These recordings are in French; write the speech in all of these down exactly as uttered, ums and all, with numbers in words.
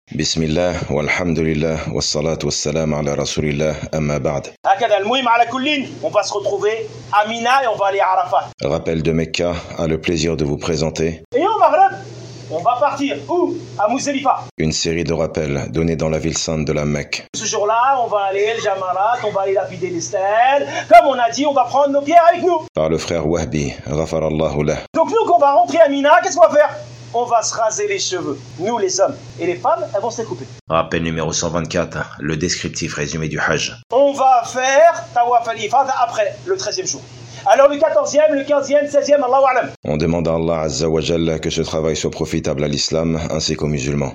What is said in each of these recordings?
بسم الله والحمد لله والصلاة والسلام على رسول الله أما بعد. هكذا المهم على كل on va se retrouver à Mina et on va aller à Arafat. Rappel de Mecca a le plaisir de vous présenter Et au Maghreb, on va partir où? À Muzdalifa. une série de rappels donnés dans la ville sainte de la Mecque. Ce jour-là, on va aller El Jamarat, on va aller lapider les stèles. Comme on a dit, on va prendre nos pierres avec nous. Par le frère Wahbi, Ghafarallahu lah. Donc nous, quand on va rentrer à Mina, qu'est-ce qu'on va faire? On va se raser les cheveux, nous les hommes. Et les femmes, elles vont se les couper. Rappel numéro cent vingt-quatre, le descriptif résumé du Hajj. On va faire Tawaf al-Ifada après le treizième jour. Alors le quatorzième, le quinzième, seizième, Allahu A'lam. On demande à Allah Azza wa Jalla que ce travail soit profitable à l'islam ainsi qu'aux musulmans.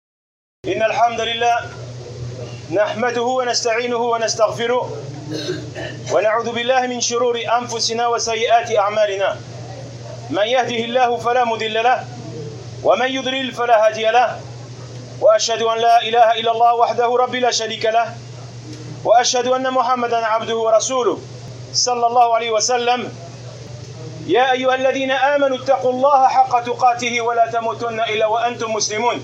إن الحمد لله نحمده ونستعينه ونستغفره ونعوذ بالله من شرور أنفسنا وسيئات أعمالنا من يهده الله فلا مضل له ومن يضلل فلا هادي له وأشهد أن لا إله إلا الله وحده رب لا شريك له وأشهد أن محمدا عبده ورسوله صلى الله عليه وسلم يا أيها الذين آمنوا اتقوا الله حق تقاته ولا تموتن إلا وأنتم مسلمون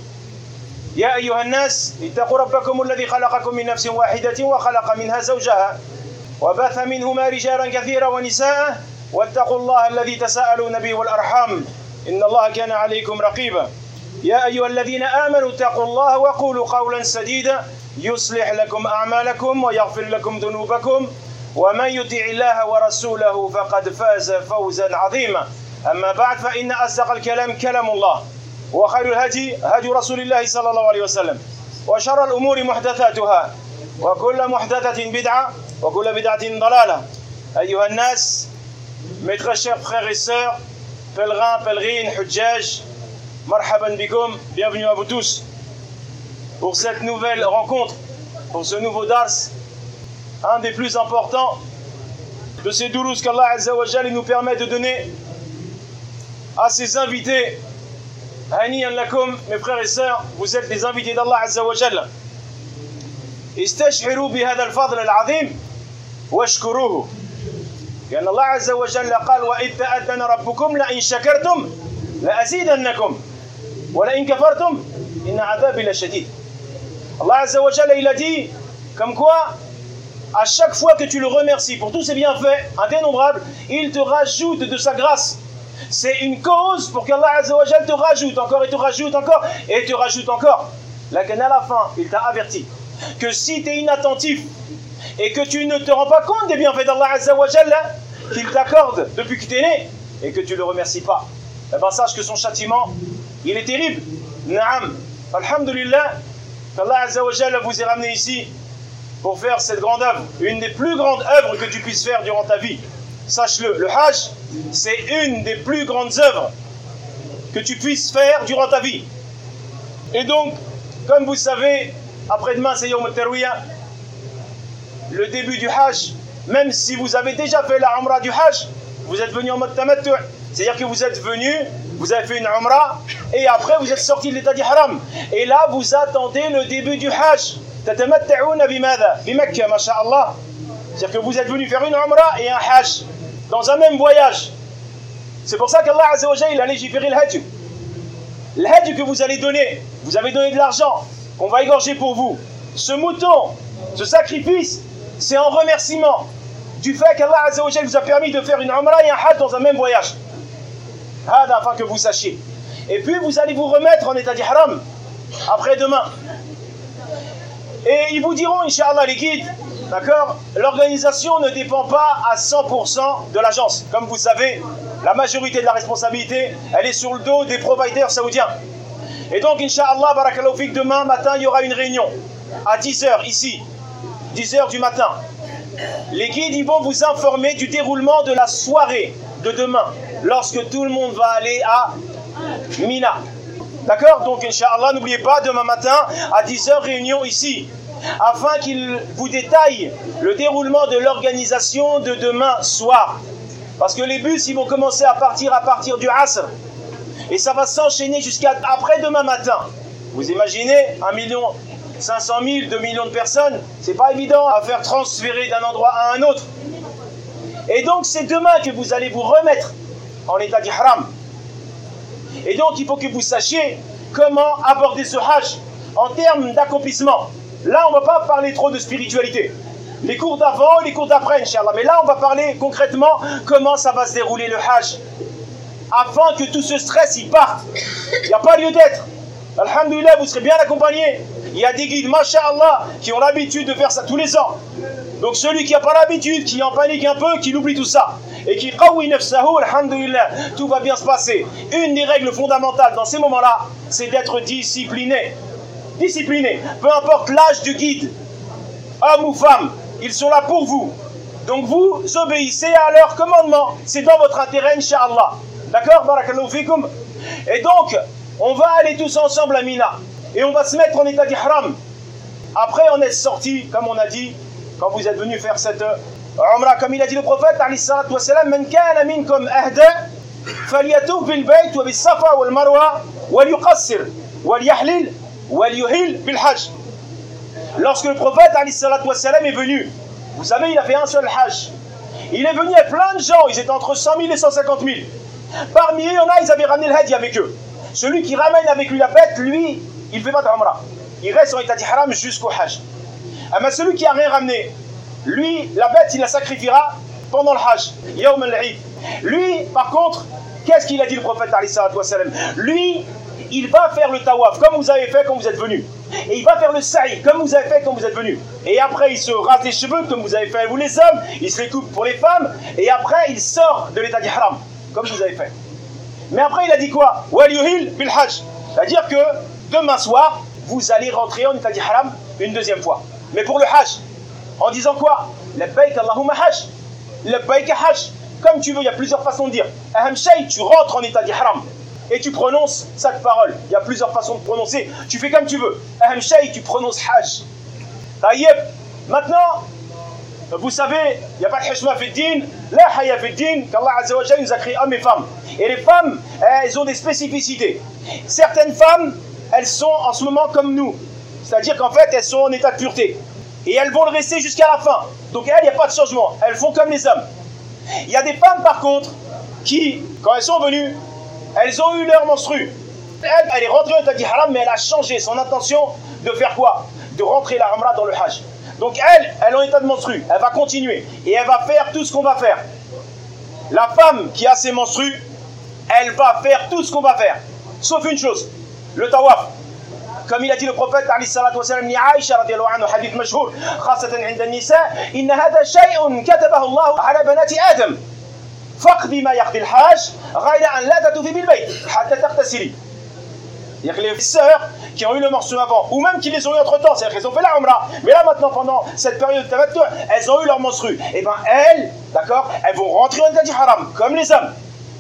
يا أيها الناس اتقوا ربكم الذي خلقكم من نفس واحدة وخلق منها زوجها وبث منهما رجالا كثيرا ونساء واتقوا الله الذي تساءلون به والأرحام إن الله كان عليكم رقيبا يا أيها الذين آمنوا اتقوا الله وقولوا قولا سديدا يصلح لكم أعمالكم ويغفر لكم ذنوبكم ومن يطع الله ورسوله فقد فاز فوزا عظيما أما بعد فإن أصدق الكلام كلام الله وخير الهدي هدي رسول الله صلى الله عليه وسلم وشر الأمور محدثاتها وكل محدثة بدعة وكل بدعة ضلالة أيها الناس mes très chers frères et sœurs pèlerins, pèlerines, hujjaj marhaban bikoum, bienvenue à vous tous pour cette nouvelle rencontre, pour ce nouveau dars, un des plus importants de ces dourous qu'Allah Azza wa Jalla nous permet de donner à ses invités. هنيئا لكم mes frères et sœurs, vous êtes les invités d'Allah Azza wa Jalla. استشعروا بهذا الفضل العظيم واشكروه لأن الله عز وجل قال وإذ تأذن ربكم لئن شكرتم لأزيدنكم ولئن كفرتم إن عذابي لشديد. Allah Azza wa Jalla il a dit comme quoi à chaque fois que tu le remercies pour tous ses bienfaits indénombrables, il te rajoute de sa grâce. C'est une cause pour qu'Allah Azza wa Jalla te rajoute encore et te rajoute encore et te rajoute encore. Là qu'à la fin, il t'a averti que si tu es inattentif et que tu ne te rends pas compte des bienfaits d'Allah Azza wa Jalla qu'il t'accorde depuis que tu es né et que tu ne le remercies pas, eh ben sache que son châtiment, il est terrible. Naam, alhamdulillah, qu'Allah Azza wa Jalla vous ait ramené ici pour faire cette grande œuvre, une des plus grandes œuvres que tu puisses faire durant ta vie. Sache-le, le Hajj, c'est une des plus grandes œuvres que tu puisses faire durant ta vie. Et donc, comme vous savez, après-demain c'est Yawm al-Tarwiyah, le début du Hajj. Même si vous avez déjà fait la Umrah du Hajj, vous êtes venu en mode tamattu', c'est-à-dire que vous êtes venu, vous avez fait une Umrah, et après vous êtes sorti de l'état d'Ihram. Et là, vous attendez le début du Hajj. Tatamatta'una bimada, bimakka, masha'Allah. C'est-à-dire que vous êtes venu faire une Umrah et un Hajj dans un même voyage. C'est pour ça qu'Allah Azza wa Jalla il a légiféré le Hajj. Le Hajj que vous allez donner, vous avez donné de l'argent qu'on va égorger pour vous. Ce mouton, ce sacrifice, c'est en remerciement du fait qu'Allah Azza wa Jalla vous a permis de faire une Umrah et un Hajj dans un même voyage. Hada, afin que vous sachiez. Et puis vous allez vous remettre en état d'Ihram après-demain. Et ils vous diront, Inch'Allah, les guides, d'accord, l'organisation ne dépend pas à cent pour cent de l'agence. Comme vous savez, la majorité de la responsabilité, elle est sur le dos des providers saoudiens. Et donc, Inch'Allah, barakallahu fik, demain matin, il y aura une réunion à dix heures ici, dix heures du matin. Les guides, ils vont vous informer du déroulement de la soirée de demain, lorsque tout le monde va aller à Mina. D'accord? Donc, Inch'Allah, n'oubliez pas, demain matin, à dix heures, réunion ici, afin qu'il vous détaille le déroulement de l'organisation de demain soir. Parce que les bus, ils vont commencer à partir à partir du Asr. Et ça va s'enchaîner jusqu'à après demain matin. Vous imaginez, un million cinq cent mille, deux millions de personnes, c'est pas évident à faire transférer d'un endroit à un autre. Et donc, c'est demain que vous allez vous remettre en état d'Ihram. Et donc, il faut que vous sachiez comment aborder ce Hajj en termes d'accomplissement. Là, on ne va pas parler trop de spiritualité. Les cours d'avant et les cours d'après, Inch'Allah. Mais là, on va parler concrètement comment ça va se dérouler le Hajj. Afin que tout ce stress, il parte. Il n'y a pas lieu d'être. Alhamdulillah, vous serez bien accompagnés. Il y a des guides, masha'Allah, qui ont l'habitude de faire ça tous les ans. Donc celui qui n'a pas l'habitude, qui en panique un peu, qui oublie tout ça, et qui qawi nafsahu, alhamdulillah, tout va bien se passer. Une des règles fondamentales dans ces moments-là, c'est d'être discipliné. Discipliné. Peu importe l'âge du guide, homme ou femme, ils sont là pour vous. Donc vous obéissez à leurs commandements. C'est dans votre intérêt, Inch'Allah. D'accord? Barakallahu fikum. Et donc, on va aller tous ensemble à Mina. Et on va se mettre en état d'ihram. Après, on est sorti, comme on a dit, quand vous êtes venus faire cette umrah, comme il a dit le prophète, alayhi salatu wassalam, man kana minkum ahda, falyatuf bil bayt wa bis safa wal marwa, wal yuqassir, wal yahlil, wal yuhil bil hajj. Lorsque le prophète, alayhi salatu wassalam, est venu, vous savez, il a fait un seul hajj. Il est venu avec plein de gens, ils étaient entre cent mille et cent cinquante mille. Parmi eux, il y en a, ils avaient ramené le hadi avec eux. Celui qui ramène avec lui la bête, lui, il ne fait pas d'umrah. Il reste en état d'ihram jusqu'au hajj. Mais celui qui n'a rien ramené, lui, la bête, il la sacrifiera pendant le hajj. Yawm al-Eid. Lui, par contre, qu'est-ce qu'il a dit le prophète alayhi salatu wassalam? Lui, il va faire le tawaf, comme vous avez fait quand vous êtes venu. Et il va faire le sa'i, comme vous avez fait quand vous êtes venu. Et après, il se rase les cheveux, comme vous avez fait vous les hommes. Il se les coupe pour les femmes. Et après, il sort de l'état d'ihram, comme vous avez fait. Mais après, il a dit quoi? Wal yuhil bil hajj. C'est-à-dire que demain soir, vous allez rentrer en état d'ihram une deuxième fois. Mais pour le hajj, en disant quoi? Labbaik Allahumma hajj. Labbaik hajj. Comme tu veux, il y a plusieurs façons de dire. Aham shay, tu rentres en état d'ihram. Et tu prononces cette parole. Il y a plusieurs façons de prononcer. Tu fais comme tu veux. Aham shay, tu prononces hajj. Taïeb. Maintenant, vous savez, il n'y a pas de hishma fi din, la haya fi din, qu'Allah Azza wa Jalla nous a créé hommes et femmes. Et les femmes, elles ont des spécificités. Certaines femmes, elles sont en ce moment comme nous. C'est-à-dire qu'en fait, elles sont en état de pureté. Et elles vont le rester jusqu'à la fin. Donc elles, il n'y a pas de changement. Elles font comme les hommes. Il y a des femmes, par contre, qui, quand elles sont venues, elles ont eu leur menstru. Elle, elle est rentrée en état d'ihram, mais elle a changé son intention de faire quoi? De rentrer la umrah dans le hajj. Donc elle, elle est en état de menstru. Elle va continuer. Et elle va faire tout ce qu'on va faire. La femme qui a ses menstrues, elle va faire tout ce qu'on va faire. Sauf une chose, le tawaf. Comme il a dit le prophète alayhi salatu wa salam, ni Aïcha radiyallahu anhu, hadith mashhour, khasatan inda an-nisa, inna hadha shay'un katabahu Allah ala banati Adam. Faqdi ma yaqdi al-hajj, ghayra an la tatufi bil bayt, hatta taghtasili. C'est-à-dire que les sœurs qui ont eu le morceau avant, ou même qui les ont eu entre temps, c'est-à-dire qu'elles ont fait la umrah, mais là maintenant, pendant cette période de tamattu, elles ont eu leur menstru. Et bien elles, d'accord, elles vont rentrer en état d'ihram, comme les hommes.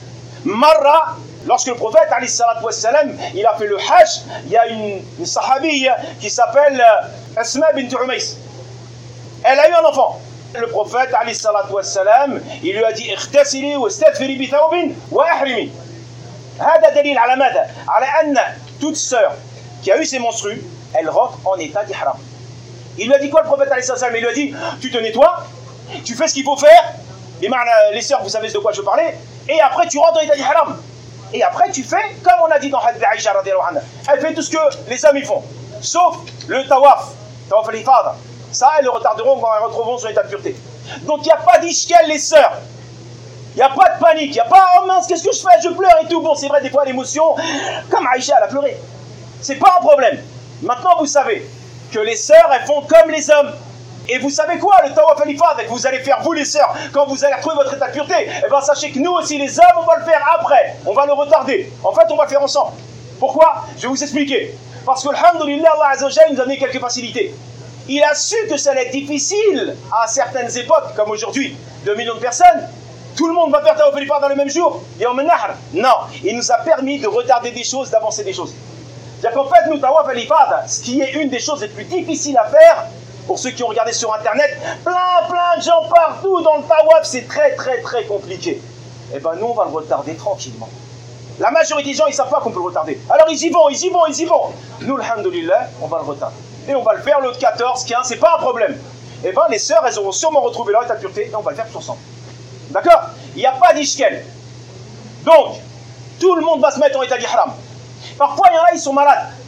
Marra, lorsque le prophète, alayhi salatu wassalam, il a fait le hajj, il y a une, une sahabiyya qui s'appelle Asma bint Umays. Elle a eu un enfant. Le prophète, alayhi salatu wassalam, il lui a dit اغتسلي واستدفري بثوب واحرمي. هذا دليل على ماذا؟ على أن toute sœur qui a eu ses menstrues, elle rentre en état d'ihram. Il lui a dit quoi le prophète alayhi salatu wassalam? Il lui a dit, tu te nettoies, tu fais ce qu'il faut faire, les sœurs, vous savez de quoi je parlais, et après tu rentres en état d'ihram. Et après tu fais comme on a dit dans hadith Aïcha radiyallahu anha. Elle fait tout ce que les hommes y font, sauf le tawaf, tawaf al-ifada. Ça, elles le retarderont quand elles retrouveront son état de pureté. Donc il n'y a pas d'ishkel les sœurs. Il n'y a pas de panique, il n'y a pas « Oh mince, qu'est-ce que je fais? Je pleure et tout ». Bon, c'est vrai, des fois l'émotion, comme Aïcha, elle a pleuré. C'est pas un problème. Maintenant, vous savez que les sœurs, elles font comme les hommes. Et vous savez quoi? Le tawaf al-ifada que vous allez faire, vous les sœurs, quand vous allez retrouver votre état de pureté, eh bien sachez que nous aussi, les hommes, on va le faire après. On va le retarder. En fait, on va le faire ensemble. Pourquoi? Je vais vous expliquer. Parce que, alhamdoulilah, Allah Azza wa Jalla nous a donné quelques facilités. Il a su que ça allait être difficile à certaines époques, comme aujourd'hui, deux millions de personnes. Tout le monde va faire tawaf al-ifada dans le même jour. Yawm an-nahr. Non, il nous a permis de retarder des choses, d'avancer des choses. C'est-à-dire qu'en fait, nous, tawaf al-ifada, ce qui est une des choses les plus difficiles à faire, pour ceux qui ont regardé sur internet, plein plein de gens partout dans le tawaf, c'est très très très compliqué. Eh bien nous on va le retarder tranquillement. La majorité des gens ils ne savent pas qu'on peut le retarder. Alors ils y vont, ils y vont, ils y vont. Nous, alhamdoulilah, on va le retarder. Et on va le faire le quatorze, quinze, c'est pas un problème. Eh bien les sœurs, elles auront sûrement retrouvé leur état de pureté et on va le faire tous ensemble. D'accord? Il n'y a pas d'ishkel. Donc, tout le monde va se mettre en état d'ihram. Parfois il y en a, ils sont malades.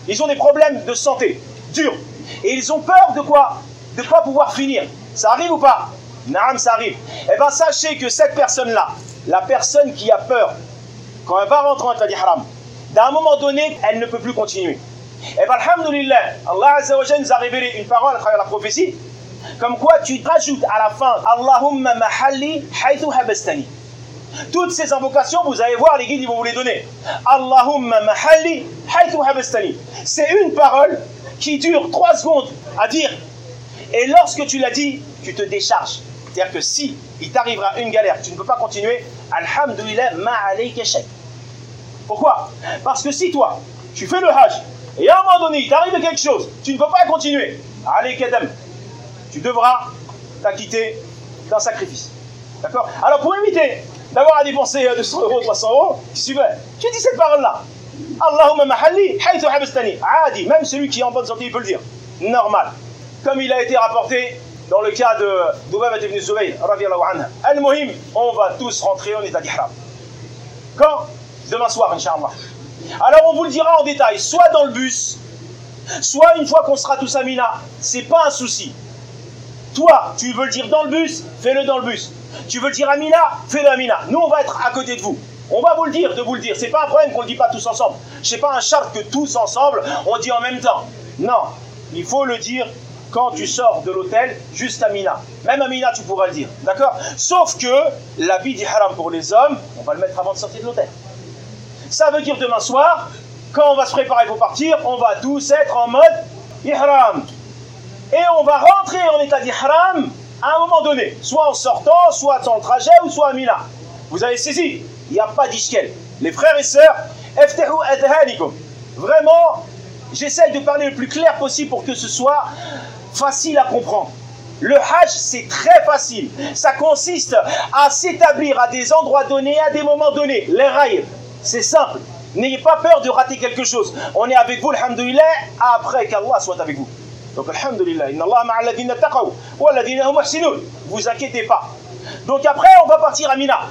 Ils ont des problèmes de santé, durs. Et ils ont peur de quoi? De ne pas pouvoir finir. Ça arrive ou pas? Naam, ça arrive. Eh bien, sachez que cette personne-là, la personne qui a peur, quand elle va rentrer en état d'ihram, d'un moment donné, elle ne peut plus continuer. Et bien, alhamdoulilah, Allah Azza wa Jalla nous a révélé une parole à travers la prophétie, comme quoi tu rajoutes à la fin Allahumma mahalli haythu habastani. Toutes ces invocations, vous allez voir, les guides ils vont vous les donner. Allahumma mahalli haythu habastani. C'est une parole qui dure trois secondes à dire. Et lorsque tu l'as dit, tu te décharges. C'est-à-dire que si il t'arrivera une galère, tu ne peux pas continuer, alhamdoulilah, ma alayka shay. Pourquoi? Parce que si toi, tu fais le hajj, et à un moment donné, il t'arrive quelque chose, tu ne peux pas continuer, alayka dam, tu devras t'acquitter d'un sacrifice. D'accord? Alors pour éviter d'avoir à dépenser deux cents euros, trois cents euros, tu tu dis cette parole-là. Allahumma mahalli haythu habastani. Adi, même celui qui est en bonne santé, il peut le dire. Normal. Comme il a été rapporté dans le cas de Dubabat ibn Zubayr, radiyallahu anha. Al-Muhim, on va tous rentrer en état d'ihram. Quand? Demain soir, Inch'Allah. Alors on vous le dira en détail, soit dans le bus, soit une fois qu'on sera tous à Mina. C'est pas un souci. Toi, tu veux le dire dans le bus, fais-le dans le bus. Tu veux le dire à Mina, fais-le à Mina. Nous, on va être à côté de vous. On va vous le dire, de vous le dire. C'est pas un problème qu'on ne le dit pas tous ensemble. C'est pas un charte que tous ensemble, on dit en même temps. Non, il faut le dire quand tu sors de l'hôtel, juste à Mina. Même à Mina, tu pourras le dire. D'accord? Sauf que l'habit d'ihram pour les hommes, on va le mettre avant de sortir de l'hôtel. Ça veut dire demain soir, quand on va se préparer pour partir, on va tous être en mode ihram. Et on va rentrer en état d'ihram à un moment donné, soit en sortant, soit dans le trajet, ou soit à Mina. Vous avez saisi? Il n'y a pas d'ishkel. Les frères et sœurs, eftahu adhanikum. Vraiment, j'essaye de parler le plus clair possible pour que ce soit facile à comprendre. Le hajj, c'est très facile. Ça consiste à s'établir à des endroits donnés, à des moments donnés. Les raïs, c'est simple. N'ayez pas peur de rater quelque chose. On est avec vous, alhamdoulilah, après qu'Allah soit avec vous. Donc, alhamdoulilah, inna Allah ma'a alladhina taqaw wa alladhina hum muhsinun. Vous inquiétez pas. Donc après, on va partir à Mina.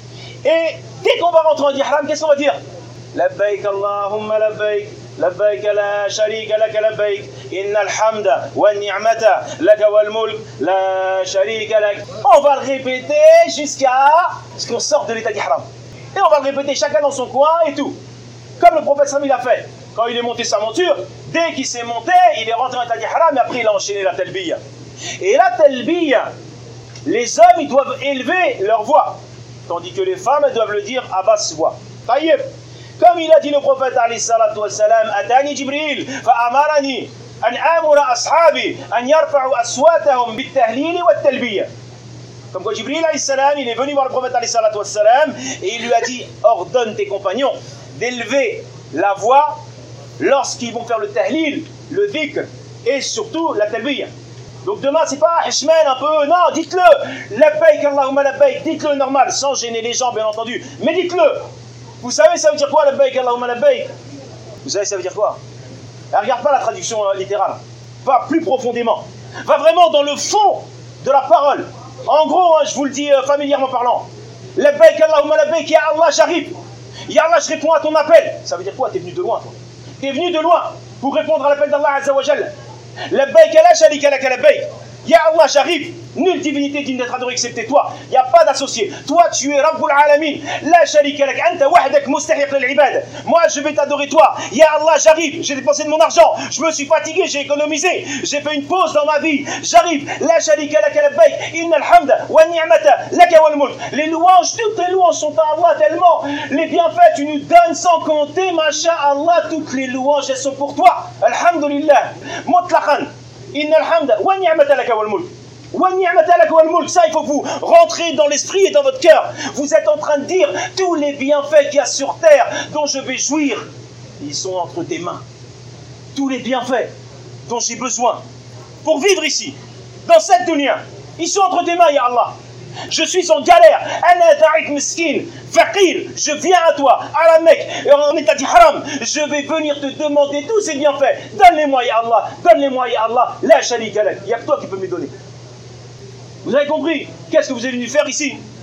Et dès qu'on va rentrer en ihram, qu'est-ce qu'on va dire? Labbaik Allahumma labbaik. Labbaik la sharika laka labbaik. Innal hamda wa ni'mata laka wal mulk la sharika lak. On va le répéter jusqu'à ce qu'on sorte de l'état d'ihram. Et on va le répéter chacun dans son coin et tout. Comme le prophète Sami l'a fait. Quand il est monté sa monture, dès qu'il s'est monté, il est rentré en état d'ihram et après il a enchaîné la talbiya. Et la talbiya, les hommes ils doivent élever leur voix. Tandis que les femmes elles doivent le dire à basse voix. Taïeb. Comme il a dit le prophète alayhi salatu wa salam, Atani Jibril, fa'amarani, an amura ashabi, an yarfa'u aswatahum bit tahlili wa talbiya. Comme quoi Jibril alayhi salam, il est venu voir le prophète alayhi salatu wa salam, et il lui a dit, ordonne tes compagnons d'élever la voix lorsqu'ils vont faire le tahlil, le dhikr, et surtout la talbiya. Donc demain, c'est pas hishman un peu, non, dites-le, labbaik Allahumma labbaik, dites-le normal, sans gêner les gens, bien entendu, mais dites-le. Vous savez, ça veut dire quoi, labbaik Allahumma labbaik? Vous savez, ça veut dire quoi? Regarde pas la traduction euh, littérale, va plus profondément, va vraiment dans le fond de la parole. En gros, hein, je vous le dis euh, familièrement parlant, labbaik Allahumma labbaik, ya Allah, j'arrive. Ya Allah, je réponds à ton appel. Ça veut dire quoi? T'es venu de loin, toi. T'es venu de loin pour répondre à l'appel d'Allah Azza wa Jalla. Labbaik la sharika laka labbaik. Ya Allah, j'arrive. Nulle divinité digne d'être adorée excepté toi. Il n'y a pas d'associé. Toi, tu es Rabbul Alamin. La sharika lak. Anta wahdak mustahiq lil ibad. Moi, je vais t'adorer toi. Ya Allah, j'arrive. J'ai dépensé de mon argent. Je me suis fatigué. J'ai économisé. J'ai fait une pause dans ma vie. J'arrive. La sharika laka labbaik. Innal hamda wa ni'mata laka wal mulk. Les louanges, toutes les louanges sont à Allah tellement. Les bienfaits, tu nous donnes sans compter. Masha Allah, toutes les louanges, elles sont pour toi. Alhamdulillah. Mutlaqan. Innal hamda wa ni'mata laka wal mulk. Ça, il faut que vous rentrez dans l'esprit et dans votre cœur. Vous êtes en train de dire tous les bienfaits qu'il y a sur terre dont je vais jouir, ils sont entre tes mains. Tous les bienfaits dont j'ai besoin pour vivre ici, dans cette dunya, ils sont entre tes mains, ya Allah. Je suis en galère. Ana da'ik miskin, faqir. Je viens à toi, à la Mecque, en état d'ihram. Je vais venir te demander tous ces bienfaits. Donne-les-moi, ya Allah. Donne-les-moi, ya Allah. La sharika lak. Il n'y a que toi qui peux me les donner. Vous avez compris? Qu'est-ce que vous êtes venu faire ici?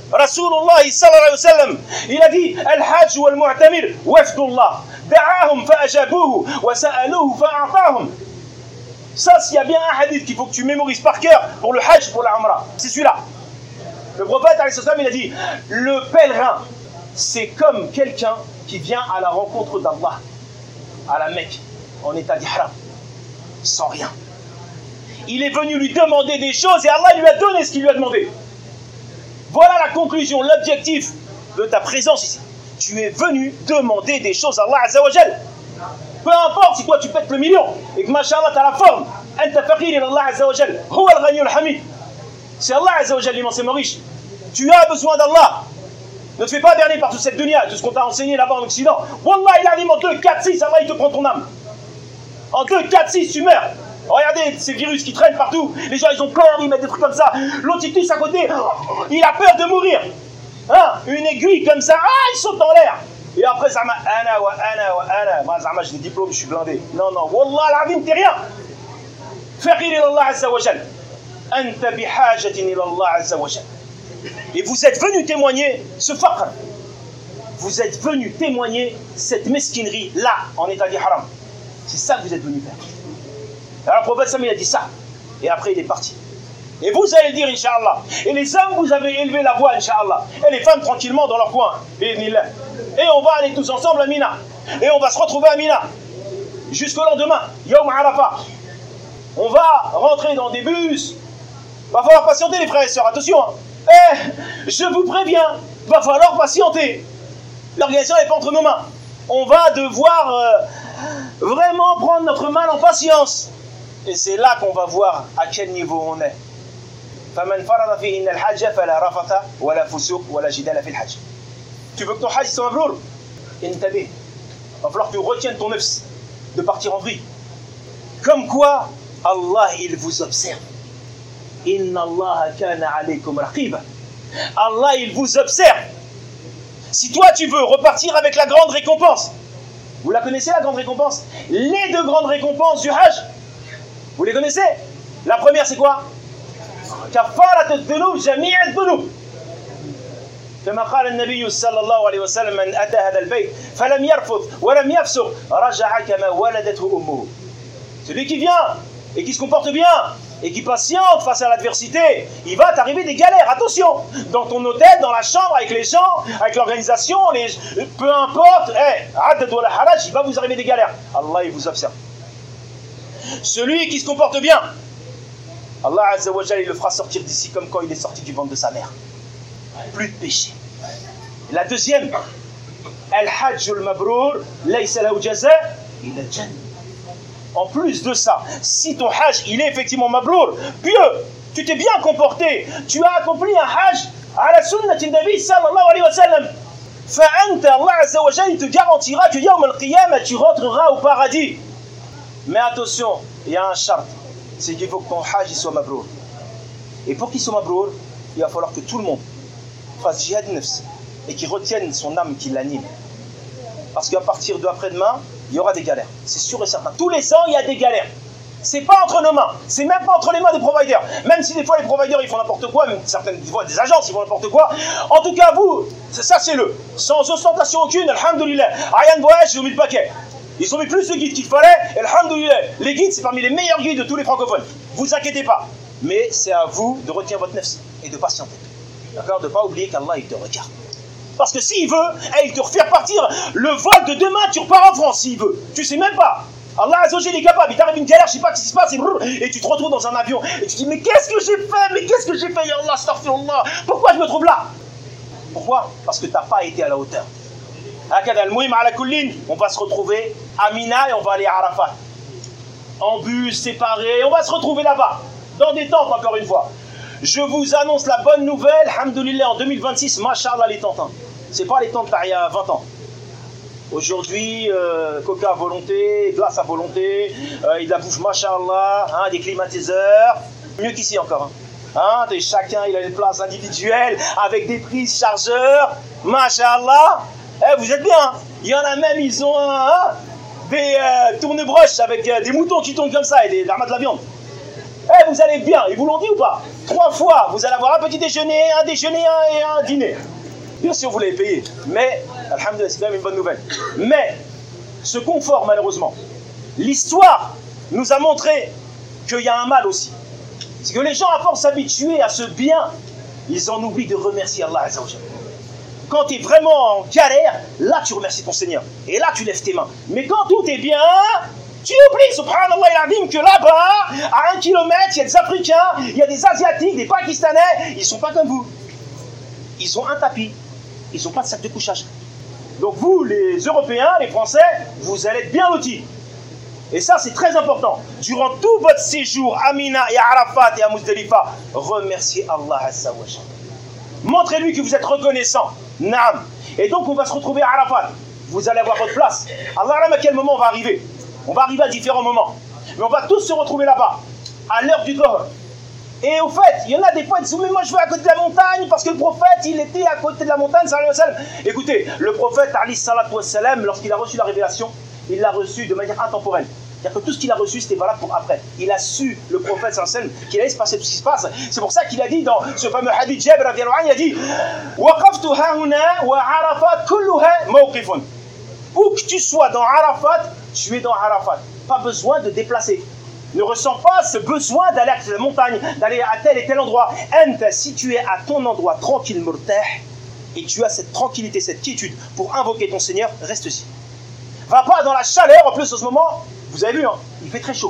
Rasulullah sallallahu alayhi wa sallam, il a dit Al-Hajj wal-Mu'tamir wafdullah da'ahum fa'ajabuhu wa sa'aluhu fa'atahum. Ça, s'il y a bien un hadith qu'il faut que tu mémorises par cœur pour le Hajj, pour la Umrah, c'est celui-là. Le prophète alayhi salam, il a dit le pèlerin, c'est comme quelqu'un qui vient à la rencontre d'Allah à la Mecque en état d'ihram, sans rien. Il est venu lui demander des choses et Allah lui a donné ce qu'il lui a demandé. Voilà la conclusion, l'objectif de ta présence ici. Tu es venu demander des choses à Allah Azza wa Jal. Peu importe si toi tu pètes le million et que machallah tu as la forme. Anta faqir ila Allah Azza wa Jal. Huwa al-Ghani al-Hamid. C'est Allah Azza wa Jal l'immensément riche. Tu as besoin d'Allah. Ne te fais pas berner par toute cette dunya, tout ce qu'on t'a enseigné là-bas en Occident. Wallah, il arrive en deux, quatre, six, Allah il te prend ton âme. En deux, quatre, six, tu meurs. Regardez ces virus qui traînent partout. Les gens ils ont peur, ils mettent des trucs comme ça. L'autre il touche à côté, il a peur de mourir. Hein? Une aiguille comme ça, ah, il saute dans l'air. Et après, ça m'a ana wa ana wa ana. Moi, Zama, j'ai des diplômes, je suis blindé. Non, non, Wallah, l'azim, t'es rien. Faqir ila Allah Azza wa Jal. Anta bihajatin ila Allah Azza wa Jal. Et vous êtes venus témoigner ce faqr. Vous êtes venus témoigner cette mesquinerie là, en état d'ihram. C'est ça que vous êtes venus faire. Alors le prophète Sam il a dit ça. Et après il est parti. Et vous allez dire Inch'Allah. Et les hommes vous avez élevé la voix Inch'Allah. Et les femmes tranquillement dans leur coin. Et on va aller tous ensemble à Mina. Et on va se retrouver à Mina. Jusqu'au lendemain. Yawm Arafah. On va rentrer dans des bus. Va falloir patienter les frères et sœurs. Attention. Hein. Eh, je vous préviens. Va falloir patienter. L'organisation n'est pas entre nos mains. On va devoir euh, vraiment prendre notre mal en patience. Et c'est là qu'on va voir à quel niveau on est. Tu veux que ton hajj soit mabrour? Il va falloir que tu retiennes ton nefs de partir en vrille. Comme quoi, Allah, il vous observe. Inna Allah kana alaykum raqiba. Allah, il vous observe. Si toi, tu veux repartir avec la grande récompense, vous la connaissez, la grande récompense? Les deux grandes récompenses du hajj, vous les connaissez? La première, c'est quoi? كفارة الذنوب جميع الذنوب كما قال النبي صلى الله عليه وسلم من أتى هذا البيت فلم يرفث ولم يفسق رجع كما ولدته أمه. Celui qui vient et qui se comporte bien et qui patiente face à l'adversité, il va t'arriver des galères. Attention, dans ton hôtel, dans la chambre, avec les gens, avec l'organisation, les... peu importe, hey, il va vous arriver des galères. Allah, il vous observe. Celui qui se comporte bien, Allah Azza wa Jalla, il le fera sortir d'ici comme quand il est sorti du ventre de sa mère. Plus de péché. La deuxième, Al-Hajj al-Mabrour, laysa lahu jaza illa al-Jannah. En plus de ça, si ton hajj, il est effectivement mabrour, pieux, tu t'es bien comporté, tu as accompli un hajj à la sunnah du Nabi sallallahu alayhi wa sallam, fa'anta, Allah Azza wa Jalla, il te garantira que yawm al-qiyamah, tu rentreras au paradis. Mais attention, il y a un charte. C'est qu'il faut que ton hajj soit mabrour. Et pour qu'il soit mabrour, il va falloir que tout le monde fasse jihad nafs et qu'il retienne son âme, qui l'anime. Parce qu'à partir de après-demain, il y aura des galères. C'est sûr et certain. Tous les ans, il y a des galères. C'est pas entre nos mains. C'est même pas entre les mains des providers. Même si des fois les providers ils font n'importe quoi, même certaines fois des agences ils font n'importe quoi. En tout cas, vous, sachez-le, sans ostentation aucune, alhamdoulilah, Ryan Voyage, ils ont mis le paquet. Ils ont mis plus de guides qu'il fallait, et alhamdoulilah, les guides c'est parmi les meilleurs guides de tous les francophones. Vous inquiétez pas. Mais c'est à vous de retenir votre nefs et de patienter. D'accord? De ne pas oublier qu'Allah il te regarde. Parce que s'il veut, il te refait repartir le vol de demain, tu repars en France s'il veut. Tu sais même pas. Allah Azza wa Jalla est capable. Il t'arrive une galère, je sais pas ce qui se passe, et, et tu te retrouves dans un avion. Et tu te dis, mais qu'est-ce que j'ai fait? Mais qu'est-ce que j'ai fait, ya Allah, astaghfirullah. Pourquoi je me trouve là? Pourquoi? Parce que tu n'as pas été à la hauteur. On va se retrouver à Mina et on va aller à Arafat. En bus, séparés, on va se retrouver là-bas. Dans des tentes, encore une fois. Je vous annonce la bonne nouvelle, alhamdoulilah, en deux mille vingt-six, mashallah les tentes. Hein. C'est pas les tentes d'il y a vingt ans. Aujourd'hui, euh, coca à volonté, glace à volonté, euh, il la bouffe, mashallah, hein, des climatiseurs. Mieux qu'ici encore. Hein. Hein, chacun, il a une place individuelle avec des prises chargeurs, mashallah. Eh, vous êtes bien. Hein. Il y en a même, ils ont hein, des euh, tourne-broches avec euh, des moutons qui tournent comme ça et des armes de la viande. Eh, vous allez bien, ils vous l'ont dit ou pas? Trois fois, vous allez avoir un petit déjeuner, un déjeuner un, et un dîner. Bien sûr, vous l'avez payé, mais, alhamdoulilah, c'est quand même une bonne nouvelle. Mais, ce confort, malheureusement, l'histoire nous a montré qu'il y a un mal aussi. C'est que les gens, à force s'habituer à ce bien, ils en oublient de remercier Allah Azza wa Jalla. Quand tu es vraiment en galère, là tu remercies ton Seigneur. Et là tu lèves tes mains. Mais quand tout est bien, tu oublies, subhanallah al-azim, que là-bas, à un kilomètre, il y a des Africains, il y a des Asiatiques, des Pakistanais, ils ne sont pas comme vous. Ils ont un tapis, ils n'ont pas de sac de couchage. Donc vous, les Européens, les Français, vous allez être bien lotis. Et ça, c'est très important. Durant tout votre séjour à Mina et à Arafat et à Muzdalifa, remerciez Allah Azza wa Jalla. Montrez-lui que vous êtes reconnaissant. Naam. Et donc, on va se retrouver à Arafat. Vous allez avoir votre place. Allah alam à quel moment on va arriver. On va arriver à différents moments. Mais on va tous se retrouver là-bas, à l'heure du Dhuhr. Et au fait, il y en a des fois qui disent, mais moi je vais à côté de la montagne, parce que le prophète, il était à côté de la montagne, sallallahu alayhi wa sallam. Écoutez, le prophète, alayhi salatu wa sallam, lorsqu'il a reçu la révélation, il l'a reçu de manière intemporelle. C'est-à-dire que tout ce qu'il a reçu, c'était valable pour après. Il a su, le prophète sallallahu alayhi wa sallam, qu'il allait se passer tout ce qui se passe. C'est pour ça qu'il a dit dans ce fameux hadith Jabir radiyallahu anhu, il a dit Waqaftu hahuna wa Arafat kulluha mawqifun. Où que tu sois dans Arafat, tu es dans Arafat. Pas besoin de déplacer. Ne ressens pas ce besoin d'aller à la montagne, d'aller à tel et tel endroit. Anta, si tu es à ton endroit tranquille, murtah, et tu as cette tranquillité, cette quiétude pour invoquer ton Seigneur, reste ici. Va pas dans la chaleur, en plus en ce moment, vous avez vu, hein, il fait très chaud.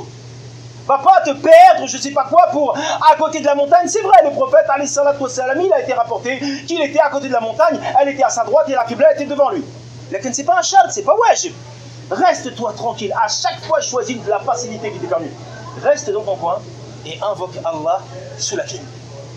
Va pas te perdre, je sais pas quoi, pour à côté de la montagne. C'est vrai, le prophète, alayhi salatu wa salam, il a été rapporté qu'il était à côté de la montagne, elle était à sa droite et la Qibla était devant lui. Lakin c'est pas un chal, c'est pas wajib. Reste-toi tranquille, à chaque fois choisis la facilité qui t'est permise. Reste dans ton coin et invoque Allah sous la clim.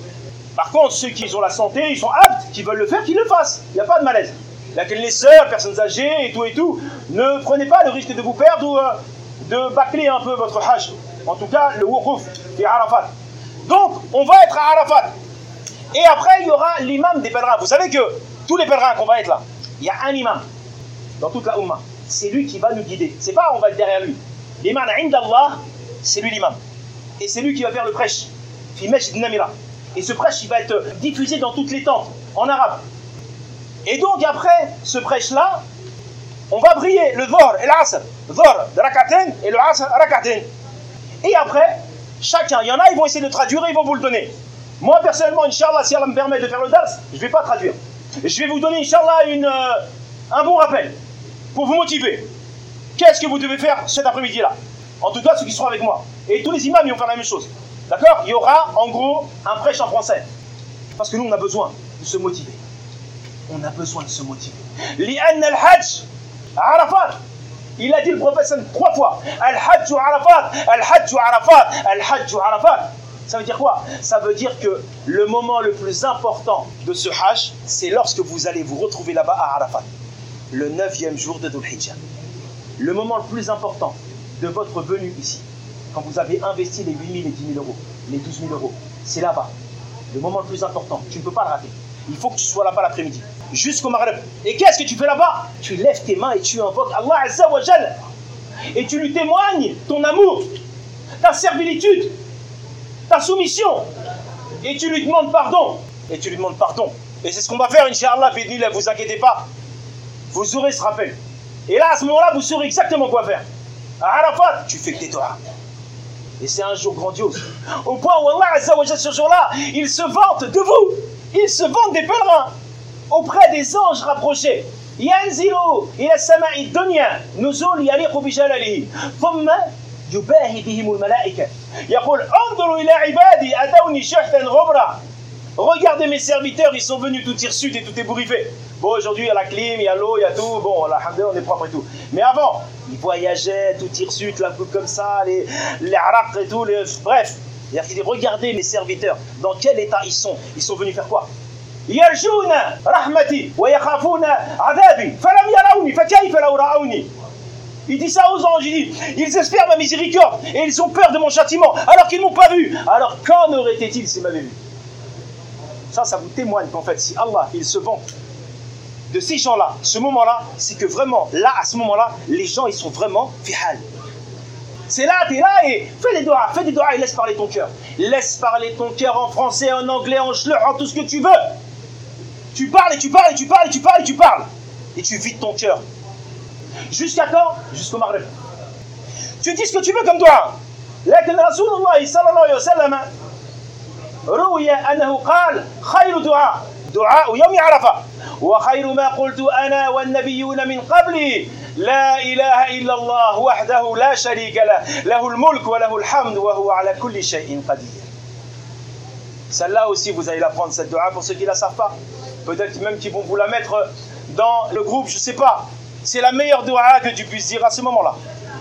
Par contre, ceux qui ont la santé, ils sont aptes, qui veulent le faire, qu'ils le fassent. Il n'y a pas de malaise. Laquelle les sœurs, personnes âgées et tout et tout, ne prenez pas le risque de vous perdre ou euh, de bâcler un peu votre hajj. En tout cas, le wuquf et Arafat. Donc, on va être à Arafat. Et après, il y aura l'imam des pèlerins. Vous savez que tous les pèlerins qu'on va être là, il y a un imam dans toute la Ummah. C'est lui qui va nous guider. C'est pas on va être derrière lui. L'imam indallah, c'est lui l'imam. Et c'est lui qui va faire le prêche. Fi Masjid Namira. Et ce prêche, il va être diffusé dans toutes les tentes, en arabe. Et donc après ce prêche-là, on va briller le Dhuhr et l'Asr. Dhuhr de rakaten et le Asr rakaten. Et après, chacun, il y en a, ils vont essayer de traduire et ils vont vous le donner. Moi personnellement, Inch'Allah, si Allah me permet de faire le dars, je ne vais pas traduire. Je vais vous donner, Inch'Allah, une, euh, un bon rappel pour vous motiver. Qu'est-ce que vous devez faire cet après-midi-là? En tout cas, ceux qui seront avec moi. Et tous les imams, ils vont faire la même chose. D'accord? Il y aura, en gros, un prêche en français. Parce que nous, on a besoin de se motiver. On a besoin de se motiver. Li'anna al-hajj Arafat. Il a dit le prophète trois fois. Al-hajj Arafat, Al-hajj Arafat, Al-hajj Arafat. Ça veut dire quoi? Ça veut dire que le moment le plus important de ce hajj, c'est lorsque vous allez vous retrouver là-bas à Arafat. Le neuvième jour de Dhul Hijjah. Le moment le plus important de votre venue ici, quand vous avez investi les huit mille et dix mille euros, les douze mille euros, c'est là-bas. Le moment le plus important, tu ne peux pas le rater. Il faut que tu sois là-bas l'après-midi, jusqu'au Maghreb. Et qu'est-ce que tu fais là-bas? Tu lèves tes mains et tu invoques Allah Azza wa Jal. Et tu lui témoignes ton amour, ta servitude, ta soumission. Et tu lui demandes pardon. Et tu lui demandes pardon. Et c'est ce qu'on va faire, Inch'Allah, ne vous inquiétez pas. Vous aurez ce rappel. Et là, à ce moment-là, vous saurez exactement quoi faire. À Arafat, tu fais que des doigts. Et c'est un jour grandiose. Au point où Allah Azza wa Jal, ce jour-là, il se vante de vous. Il se vante des pèlerins auprès des anges rapprochés. ينزل إلى السماء الدنيا نزول يليق بجلاله ثم يباهي بهم الملائكة يقول انظروا إلى عبادي أتوني شحثا غبرا. Regardez mes serviteurs, ils sont venus tout hirsutes et tout ébouriffés. Bon, aujourd'hui, il y a la clim, il y a l'eau, il y a tout. Bon, alhamdoulilah, on est propre et tout. Mais avant, ils voyageaient tout hirsutes, la coupe comme ça, les, les arabes et tout. Les... Bref, il dit, regardez mes serviteurs, dans quel état ils sont. Ils sont venus faire quoi? Yarjouna rahmati wa yakhafuna adabi falam yarawni fakayfa law ra'awni. Il dit ça aux anges, il dit, ils espèrent ma miséricorde et ils ont peur de mon châtiment alors qu'ils ne m'ont pas vu. Alors qu'en aurait-il s'ils m'avaient vu? Ça, ça vous témoigne qu'en fait, si Allah, il se vante de ces gens-là, ce moment-là, c'est que vraiment, là, à ce moment-là, les gens, ils sont vraiment fihal. C'est là, t'es là et fais des doigts, fais des doigts et laisse parler ton cœur. Laisse parler ton cœur en français, en anglais, en schleur, en tout ce que tu veux. Tu parles et tu parles et tu parles et tu parles et tu parles. Et tu vides ton cœur. Jusqu'à quand? Jusqu'au Maghreb. Tu dis ce que tu veux comme doigt. لكن رسول الله صلى الله عليه وسلم روي أنه قال خير دعاء دعاء يوم عرفة وخير ما قلت أنا والنبيون من قبلي لا إله إلا الله وحده لا شريك له له الملك وله الحمد وهو على كل شيء قدير. Celle-là aussi, vous allez la prendre, cette dua, pour ceux qui ne la savent pas. Peut-être même qu'ils vont vous la mettre dans le groupe, je ne sais pas. C'est la meilleure dua que tu puisses dire à ce moment-là.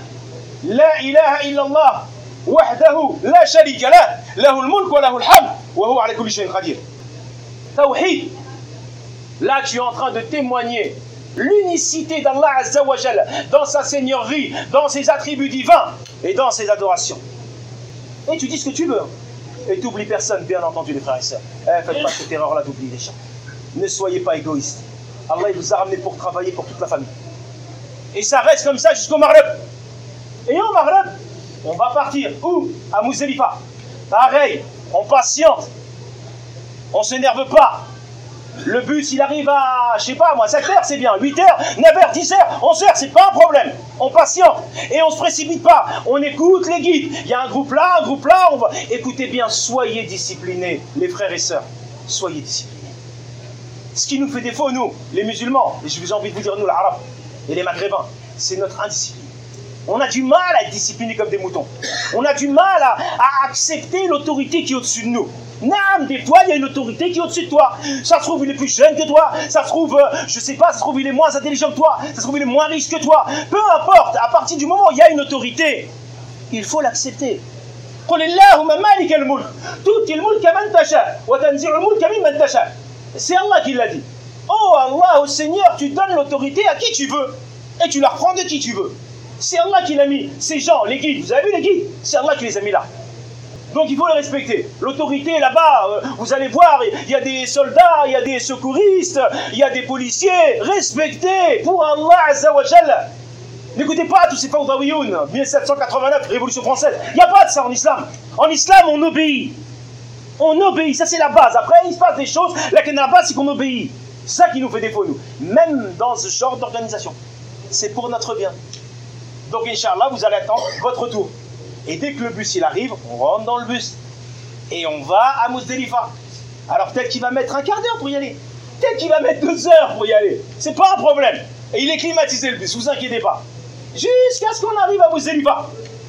La ilaha illallah wahdahu la sharika lah lahu al-mulk wa lahu al-hamd wa huwa ala kulli shay'in qadir. Tawhid. Là, tu es en train de témoigner l'unicité d'Allah Azza wa Jalla dans sa seigneurie, dans ses attributs divins et dans ses adorations. Et tu dis ce que tu veux. Et tu n'oublies personne, bien entendu, les frères et sœurs. Eh, faites pas cette erreur-là d'oublier les gens. Ne soyez pas égoïstes. Allah il vous a ramené pour travailler pour toute la famille. Et ça reste comme ça jusqu'au Maghreb. Et au Maghreb, on va partir. Où? À Muzdalifa. Pareil, on patiente. On ne s'énerve pas. Le bus, il arrive à, je sais pas moi, sept heures, c'est bien. huit heures, neuf heures, dix heures, onze heures, c'est pas un problème. On patiente. Et on ne se précipite pas. On écoute les guides. Il y a un groupe là, un groupe là. On va... Écoutez bien, soyez disciplinés, les frères et sœurs. Soyez disciplinés. Ce qui nous fait défaut, nous, les musulmans, et je vous ai envie de vous dire, nous, les Arabes et les Maghrébins, c'est notre indiscipline. On a du mal à être disciplinés comme des moutons. On a du mal à, à accepter l'autorité qui est au-dessus de nous. Non, des fois, il y a une autorité qui est au-dessus de toi. Ça se trouve, il est plus jeune que toi. Ça se trouve, euh, je sais pas, ça se trouve, il est moins intelligent que toi. Ça se trouve, il est moins riche que toi. Peu importe, à partir du moment où il y a une autorité, il faut l'accepter. C'est Allah qui l'a dit. Oh Allah, au Seigneur, tu donnes l'autorité à qui tu veux. Et tu la reprends de qui tu veux. C'est Allah qui l'a mis. Ces gens, les guides, vous avez vu les guides? C'est Allah qui les a mis là. Donc il faut les respecter. L'autorité là-bas, euh, vous allez voir, il y a des soldats, il y a des secouristes, il y a des policiers. Respectez pour Allah Azza wa Jalla. N'écoutez pas tous ces Fawdawiyoun, mille sept cent quatre-vingt-neuf, Révolution française. Il n'y a pas de ça en islam. En islam, on obéit. On obéit, ça c'est la base. Après, il se passe des choses. Là, la base, c'est qu'on obéit. C'est ça qui nous fait défaut, nous. Même dans ce genre d'organisation. C'est pour notre bien. Donc, Inch'Allah, vous allez attendre votre tour. Et dès que le bus il arrive, on rentre dans le bus. Et on va à Muzdalifa. Alors peut-être qu'il va mettre un quart d'heure pour y aller. Peut-être qu'il va mettre deux heures pour y aller. C'est pas un problème. Et il est climatisé le bus, vous inquiétez pas. Jusqu'à ce qu'on arrive à Muzdalifa.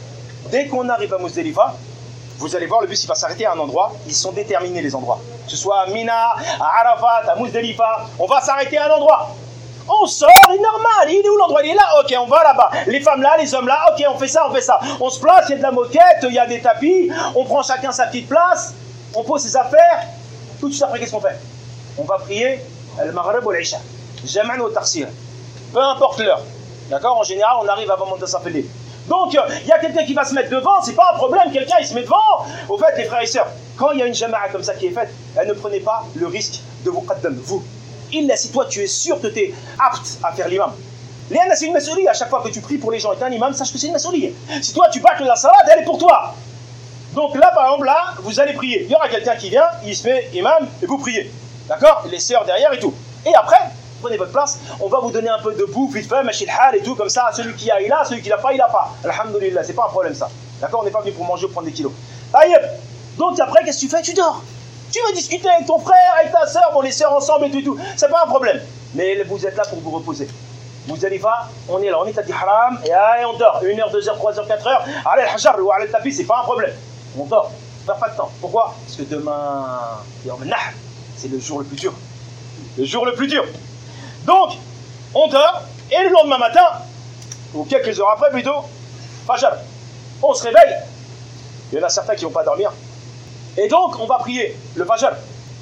Dès qu'on arrive à Muzdalifa, vous allez voir, le bus il va s'arrêter à un endroit. Ils sont déterminés les endroits. Que ce soit à Mina, à Arafat, à Muzdalifa. On va s'arrêter à un endroit. On sort, il est normal. Il est où l'endroit? Il est là. Ok, on va là-bas. Les femmes là, les hommes là. Ok, on fait ça, on fait ça. On se place, il y a de la moquette, il y a des tapis. On prend chacun sa petite place. On pose ses affaires. Tout de suite après, qu'est-ce qu'on fait? On va prier le Maghreb ou l'Isha. Jam'an ou Tarsir. Peu importe l'heure. D'accord? En général, on arrive avant Montassafeli. Donc, il y a quelqu'un qui va se mettre devant. C'est pas un problème. Quelqu'un, il se met devant. Au fait, les frères et sœurs, quand il y a une jama'a comme ça qui est faite, ne prenez pas le risque de vous qaddam, vous. Il si toi tu es sûr que tu es apte à faire l'imam. Léana, c'est une masouliye. À chaque fois que tu pries pour les gens et tu es un imam, sache que c'est une masouliye. Si toi tu bâcles la salade, elle est pour toi. Donc là, par exemple, là, vous allez prier. Il y aura quelqu'un qui vient, il se met imam et vous priez. D'accord? Les sœurs derrière et tout. Et après, prenez votre place. On va vous donner un peu de bouffe, vite fait, machil hal et tout, comme ça. Celui qui a, il a. Celui qui n'a pas, il a pas. Alhamdulillah, c'est pas un problème ça. D'accord? On n'est pas venu pour manger ou prendre des kilos. Aïe. Donc après, qu'est-ce que tu fais? Tu dors. Tu veux discuter avec ton frère, avec ta soeur, bon les sœurs ensemble et tout et tout, c'est pas un problème. Mais vous êtes là pour vous reposer. Vous allez pas, on est là, on est à Ihram, et, et on dort. Une heure, deux heures, trois heures, quatre heures, allez le hajar ou allez le tapis, c'est pas un problème. On dort, on perd pas de temps. Pourquoi? Parce que demain, c'est le jour le plus dur. Le jour le plus dur. Donc, on dort, et le lendemain matin, ou quelques heures après plutôt, Fajr, on se réveille. Il y en a certains qui vont pas dormir. Et donc, on va prier le Fajr.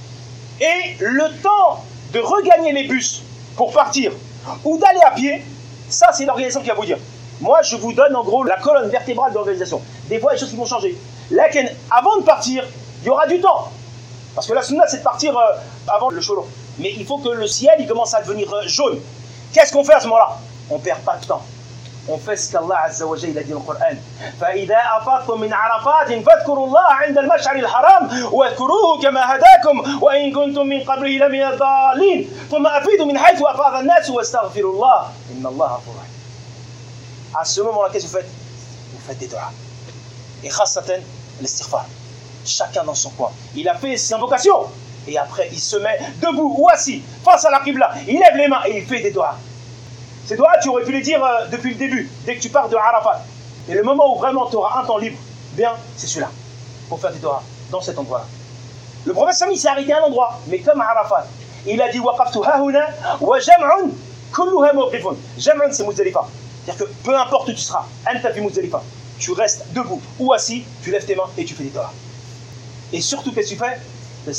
Et le temps de regagner les bus pour partir ou d'aller à pied, ça, c'est l'organisation qui va vous dire. Moi, je vous donne en gros la colonne vertébrale de l'organisation. Des fois, il y a des choses qui vont changer. Là, avant de partir, il y aura du temps. Parce que la sunna, c'est de partir euh, avant le cholo. Mais il faut que le ciel il commence à devenir euh, jaune. Qu'est-ce qu'on fait à ce moment-là? On ne perd pas de temps. on fait ce qu'Allah Azza wa Jalla a dit dans le Coran. فإذا أفضتم من عرفات فاذكروا الله عند المشعر الحرام واذكروه كما هداكم وإن كنتم من قبله لمن الضالين ثم أفيدوا من حيث أفاض الناس واستغفروا الله إن الله غفور رحيم. À ce moment-là, qu'est-ce que vous faites? Vous faites des doigts. Et khassatan l'istighfar. Chacun dans son coin. Il a fait ses invocations. Et après, il se met debout ou assis face à la Qibla. Il lève les mains et il fait des doigts. Ces doigts, tu aurais pu les dire euh, depuis le début, dès que tu pars de Arafat. Et le moment où vraiment tu auras un temps libre, bien, c'est celui-là, pour faire des doigts dans cet endroit-là. Le prophète Sami s'est arrêté à un endroit, mais comme à Arafat, il a dit waqaftu hahuna wa jam'un kulluha mawqifun. Jam'un, c'est Muzdalifa. C'est-à-dire que peu importe où tu seras, anta fi Muzdalifa, tu restes debout ou assis, tu lèves tes mains et tu fais des doigts. Et surtout, qu'est-ce que tu fais?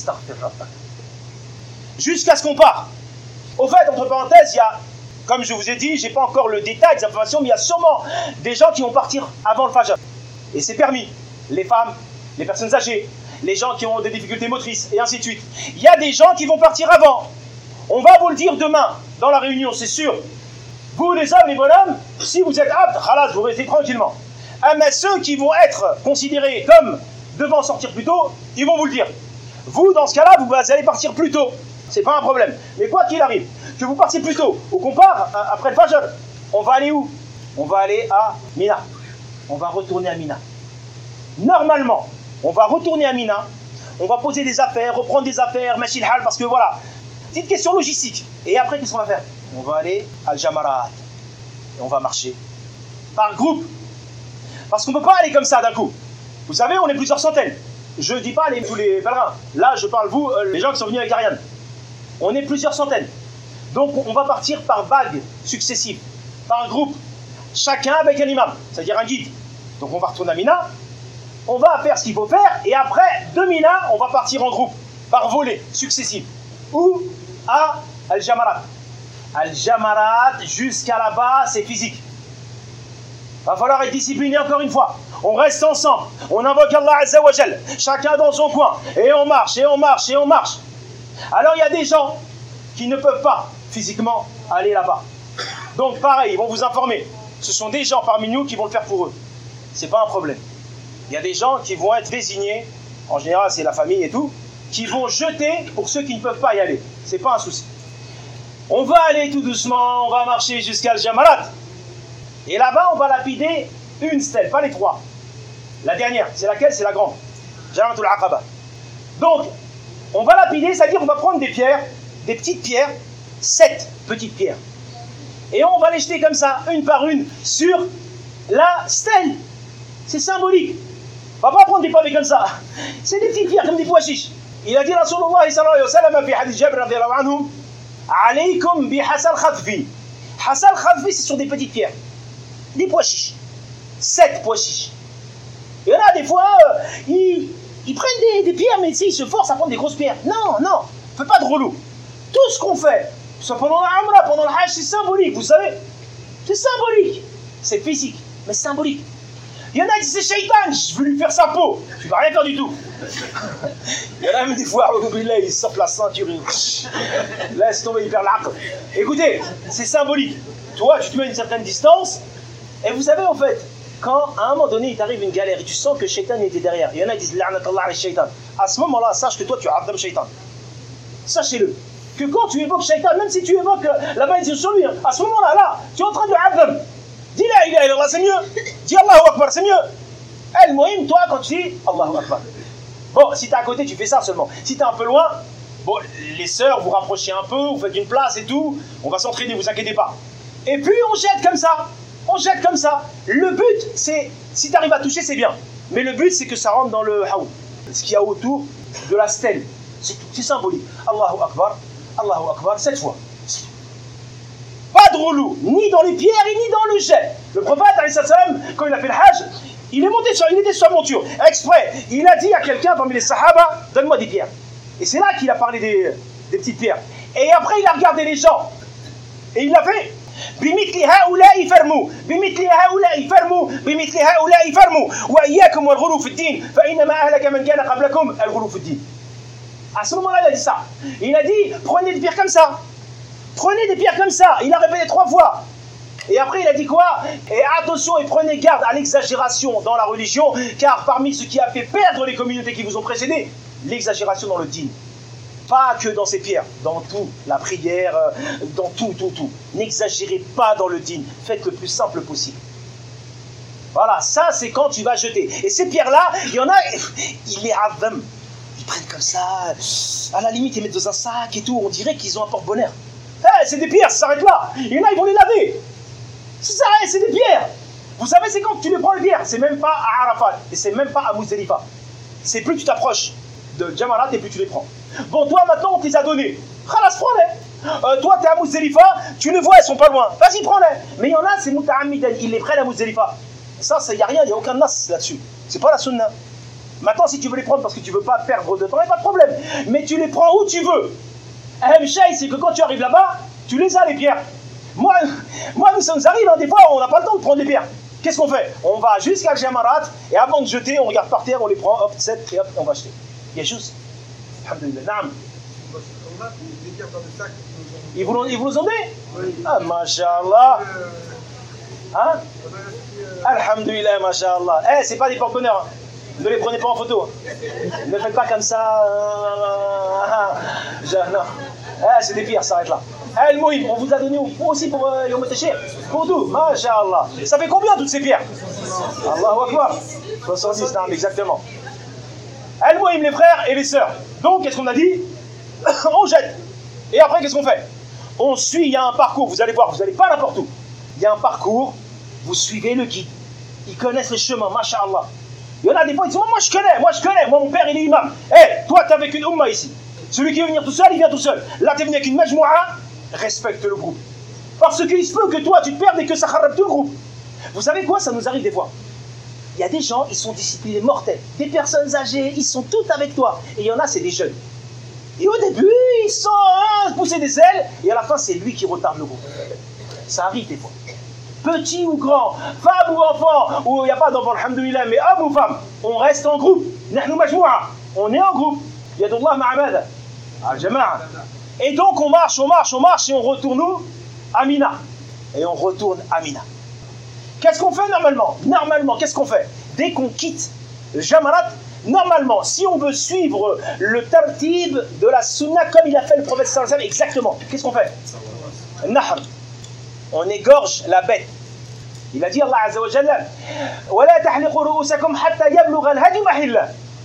Jusqu'à ce qu'on part. Au fait, entre parenthèses, il y a, comme je vous ai dit, je n'ai pas encore le détail des informations, mais il y a sûrement des gens qui vont partir avant le Fajr. Et c'est permis. Les femmes, les personnes âgées, les gens qui ont des difficultés motrices, et ainsi de suite. Il y a des gens qui vont partir avant. On va vous le dire demain, dans la réunion, c'est sûr. Vous, les hommes, les bonhommes, si vous êtes aptes, khalas, vous restez tranquillement. Ah, mais ceux qui vont être considérés comme devant sortir plus tôt, ils vont vous le dire. Vous, dans ce cas-là, vous allez partir plus tôt. C'est pas un problème. Mais quoi qu'il arrive, que vous partiez plus tôt ou qu'on part après le Fajr, on va aller où? On va aller à Mina. On va retourner à Mina. Normalement, on va retourner à Mina. On va poser des affaires, reprendre des affaires, machil hal, parce que voilà. Petite question logistique. Et après, qu'est-ce qu'on va faire? On va aller à Al-Jamarat. Et on va marcher. Par groupe. Parce qu'on ne peut pas aller comme ça d'un coup. Vous savez, on est plusieurs centaines. Je ne dis pas les, tous les pèlerins. Là, je parle vous, euh, les gens qui sont venus avec Ariane. On est plusieurs centaines. Donc, on va partir par vagues successives, par groupe. Chacun avec un imam, c'est-à-dire un guide. Donc, on va retourner à Mina. On va faire ce qu'il faut faire. Et après, de Mina, on va partir en groupe, par volée successive. Ou à Al-Jamarat. Al-Jamarat, jusqu'à là-bas, c'est physique. Va falloir être discipliné encore une fois. On reste ensemble, on invoque Allah Azza wa Jal, chacun dans son coin, et on marche, et on marche, et on marche. Alors il y a des gens qui ne peuvent pas physiquement aller là-bas. Donc pareil, ils vont vous informer. Ce sont des gens parmi nous qui vont le faire pour eux. C'est pas un problème. Il y a des gens qui vont être désignés, en général c'est la famille et tout, qui vont jeter pour ceux qui ne peuvent pas y aller. C'est pas un souci. On va aller tout doucement, on va marcher jusqu'à Al-Jamarat. Et là-bas, on va lapider une stèle, pas les trois. La dernière, c'est laquelle? C'est la grande. Jamratul Aqaba. Donc, on va lapider, c'est-à-dire on va prendre des pierres, des petites pierres, sept petites pierres. Et on va les jeter comme ça, une par une, sur la stèle. C'est symbolique. On va pas prendre des pavés comme ça. C'est des petites pierres, comme des pois chiches. Il a dit Rasulullah sallallahu alayhi wa sallam, fi hadith Jabir radiyallahu anhu, alaykum bi hasal khadfi. Hasal khadfi, ce sont des petites pierres. Des pois chiches. Sept pois chiches. Et là, des fois, euh, ils, ils prennent des, des pierres, mais ils se forcent à prendre des grosses pierres. Non, non, fais pas de relou. Tout ce qu'on fait, soit pendant la Umrah, pendant le Hajj, c'est symbolique, vous savez. C'est symbolique. C'est physique, mais c'est symbolique. Il y en a qui disent c'est Shaitan, je veux lui faire sa peau. Tu vas rien faire du tout. Il y en a même des fois, ils sortent la ceinture, ils laisse tomber, ils perdent l'aql. Écoutez, c'est symbolique. Toi, tu te mets à une certaine distance. Et vous savez, en fait, quand à un moment donné, il t'arrive une galère et tu sens que Shaitan était derrière, il y en a qui disent La'natallah ala Shaitan. À ce moment-là, sache que toi, tu as Shaitan. Sachez-le. Que quand tu évoques Shaitan, même si tu évoques la malédiction sur lui, hein, à ce moment-là, là, tu es en train de Adam. Dis la ilaha illallah, c'est mieux. Dis Allahu Akbar, c'est mieux. El Mohim, toi, quand tu dis Allahu Akbar. Bon, si tu es à côté, tu fais ça seulement. Si tu es un peu loin, bon, les sœurs, vous rapprochez un peu, vous faites une place et tout. On va s'entraîner, vous inquiétez pas. Et puis, on jette comme ça. On jette comme ça. Le but, c'est, si tu arrives à toucher, c'est bien. Mais le but, c'est que ça rentre dans le haoud. Ce qu'il y a autour de la stèle. C'est tout, c'est symbolique. Allahu Akbar, Allahu Akbar, cette fois. Pas de relou, ni dans les pierres et ni dans le jet. Le prophète, quand il a fait le Hajj, il est monté sur, il était sur sa monture, exprès. Il a dit à quelqu'un parmi les Sahaba, donne-moi des pierres. Et c'est là qu'il a parlé des, des petites pierres. Et après, il a regardé les gens. Et il a fait. بمثل هؤلاء فرموا بمثل هؤلاء فرموا بمثل هؤلاء فرموا وإياكم والغلو في الدين فإنما أهلك من كان قبلكم الغلو في الدين. À ce moment-là, il a dit ça. Il a dit prenez des pierres comme ça. Prenez des pierres comme ça. Il a répété trois fois. Et après, il a dit quoi? Et attention et prenez garde à l'exagération dans la religion, car parmi ce qui a fait perdre les communautés qui vous ont précédés, l'exagération dans le dîn. Pas que dans ces pierres, dans tout, la prière, dans tout, tout, tout. N'exagérez pas dans le dîn, faites le plus simple possible. Voilà, ça c'est quand tu vas jeter. Et ces pierres-là, il y en a, ils les azam. Ils prennent comme ça, à la limite ils mettent dans un sac et tout, on dirait qu'ils ont un porte-bonheur. Hey, c'est des pierres, ça s'arrête là. Il y en a, ils vont les laver. Ça s'arrête, c'est des pierres. Vous savez, c'est quand tu les prends les pierres, c'est même pas à Arafat, et c'est même pas à Muzdalifa. C'est plus tu t'approches de Jamarat et plus tu les prends. Bon, toi maintenant on te les a donnés. Khalas, prends-les. Euh, toi, tu es à Muzdalifa, tu les vois, elles sont pas loin. Vas-y, prends-les. Mais il y en a, c'est Muta'ammidan, ils les prennent à Muzdalifa. Ça, il n'y a rien, il n'y a aucun nas là-dessus. C'est pas la sunna. Maintenant, si tu veux les prendre parce que tu veux pas perdre de temps, il n'y a pas de problème. Mais tu les prends où tu veux. Ahem Shay, c'est que quand tu arrives là-bas, tu les as les pierres. Moi, moi nous, ça nous arrive, hein, des fois, on n'a pas le temps de prendre les pierres. Qu'est-ce qu'on fait? On va jusqu'à Jamarat, et avant de jeter, on regarde par terre, on les prend, hop, sept, et hop, on va jeter. Il y a juste. Alhamdulillah. Naam. Ils vous, ils vous les ont dit? Oui. Ah, mashallah. Hein? Alhamdulillah, mashallah. Eh, c'est pas des porte-bonheurs. Hein. Ne les prenez pas en photo. Ne faites pas comme ça. Non. Eh, c'est des pires, ça arrête là. Eh, le Mohim, on vous a donné aussi pour euh, Yom Tashir. Pour tout, mashallah. Ça fait combien toutes ces pierres? Allahu Akbar. soixante-dix, non, exactement. Eh, le Mohim, les frères et les sœurs. Donc, qu'est-ce qu'on a dit? On jette. Et après, qu'est-ce qu'on fait? On suit, il y a un parcours. Vous allez voir, vous n'allez pas n'importe où. Il y a un parcours, vous suivez le guide. Ils connaissent le chemin, mashallah. Il y en a des fois, ils disent, moi je connais, moi je connais, moi mon père il est imam. Eh, hey, toi tu es avec une umma ici. Celui qui veut venir tout seul, il vient tout seul. Là tu es venu avec une majmoua, respecte le groupe. Parce qu'il se peut que toi tu te perdes et que ça kharab tout le groupe. Vous savez quoi, ça nous arrive des fois. Il y a des gens, ils sont disciplinés mortels. Des personnes âgées, ils sont toutes avec toi. Et il y en a, c'est des jeunes. Et au début, ils sont hein, pousser des ailes, et à la fin, c'est lui qui retarde le groupe. Ça arrive des fois. Petit ou grand, femme ou enfant, ou il n'y a pas d'enfant, alhamdoulilah, mais homme ou femme, on reste en groupe. Nahnu majmoua, on est en groupe. Yadullah ma'amada, al-jama'a. Et donc on marche, on marche, on marche, et on retourne où? À Mina. Et on retourne à Mina. Qu'est-ce qu'on fait normalement? Normalement, qu'est-ce qu'on fait? Dès qu'on quitte le Jamarat, normalement, si on veut suivre le tartib de la sunna comme il a fait le prophète sallallahu alayhi wa sallam, exactement, qu'est-ce qu'on fait? Nahr. On égorge la bête. Il a dit Allah Azza wa Jalla وَلَا تَحْلِقُوا رُؤُوسَكُمْ حَتَّى يَبْلُغَ الْهَدْيُ مَحِلَّهُ.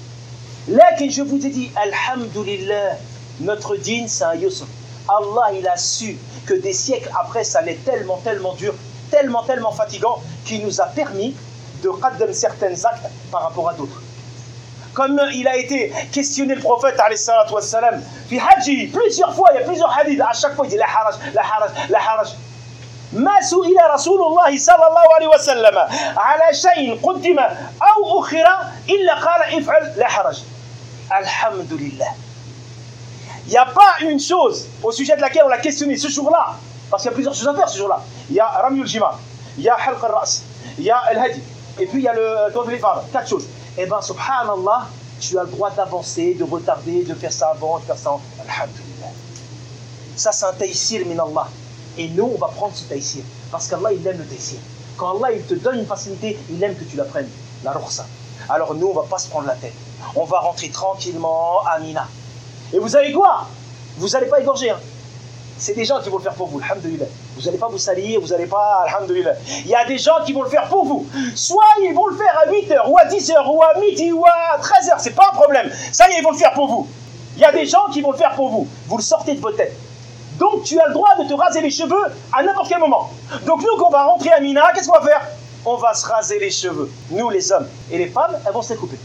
Lakin je vous ai dit, alhamdulillah, notre dîn c'est un yusr. Allah il a su que des siècles après ça allait tellement, tellement dur, tellement, tellement fatigant, qu'il nous a permis de qaddam certains actes par rapport à d'autres. Comme il a été questionné le prophète alayhi salatu wassalam, fi hajji, plusieurs fois, il y a plusieurs hadiths, à chaque fois il dit la haraj, la haraj, la haraj. ما سئل رسول الله صلى الله عليه وسلم على شيء قدم أو أخر إلا قال افعل لا حرج. الحمد لله. Il n'y a pas une chose au sujet de laquelle on l'a questionné ce jour-là, parce qu'il y a plusieurs choses à faire ce jour-là. Il y a Ramyul Jima, il y a Halq al-Ras, il y a Al-Hadi, et puis il y a le Tawaf al-Ifada, quatre choses. Eh bien, subhanallah, tu as le droit d'avancer, de retarder, de faire ça avant, de faire ça. Alhamdulillah. Ça, c'est un taïsir min Allah. Et nous, on va prendre ce taïsir. Parce qu'Allah, il aime le taïsir. Quand Allah, il te donne une facilité, il aime que tu la prennes. La rukhsa. Alors nous, on ne va pas se prendre la tête. On va rentrer tranquillement à Mina. Et vous savez quoi? Vous n'allez pas égorger. Hein. C'est des gens qui vont le faire pour vous. Alhamdulillah. Vous n'allez pas vous salir, vous n'allez pas... Alhamdulillah. Il y a des gens qui vont le faire pour vous. Soit ils vont le faire à huit heures, ou à dix heures, ou à midi, ou à treize heures. C'est pas un problème. Ça y est, ils vont le faire pour vous. Il y a des gens qui vont le faire pour vous. Vous le sortez de votre tête. Donc tu as le droit de te raser les cheveux à n'importe quel moment. Donc nous, quand on va rentrer à Mina, qu'est-ce qu'on va faire? On va se raser les cheveux. Nous, les hommes. Et les femmes, elles vont se les couper.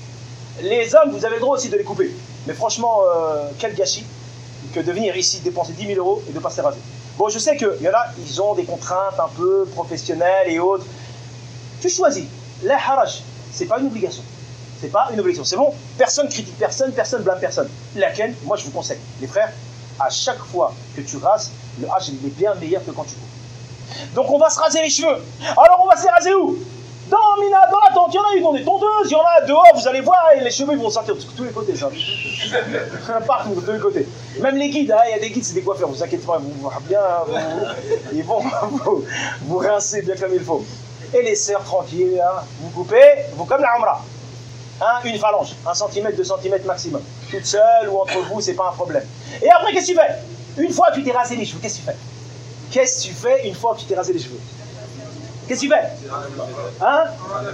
Les hommes, vous avez le droit aussi de les couper. Mais franchement, euh, quel gâchis que de venir ici dépenser dix mille euros et de ne pas se les raser. Bon, je sais qu'il y en a, ils ont des contraintes un peu professionnelles et autres. Tu choisis. La haraj, c'est pas une obligation. C'est pas une obligation. C'est bon? Personne critique personne, personne blâme personne. Laquelle, moi je vous conseille, les frères, à chaque fois que tu rases, le hajj il est bien meilleur que quand tu coupes. Donc on va se raser les cheveux. Alors on va se les raser où? Dans Mina, dans la tente, il y en a, ils ont des tondeuses, il y en a dehors, vous allez voir, et les cheveux ils vont sortir de tous les côtés, ça. Partout, de tous les côtés. Même les guides, hein, il y a des guides, c'est des coiffeurs, vous inquiétez pas, vous, vous bien, vous, ils vont vous, vous rincer bien comme il faut. Et les sœurs, tranquilles, hein, vous coupez, vous comme la Umrah. Hein, une phalange, un centimètre, deux centimètres maximum. Toute seule ou entre vous, c'est pas un problème. Et après, qu'est-ce que tu fais? Une fois que tu t'es rasé les cheveux, qu'est-ce que tu fais? Qu'est-ce que tu fais une fois que tu t'es rasé les cheveux? Qu'est-ce que tu fais? Hein?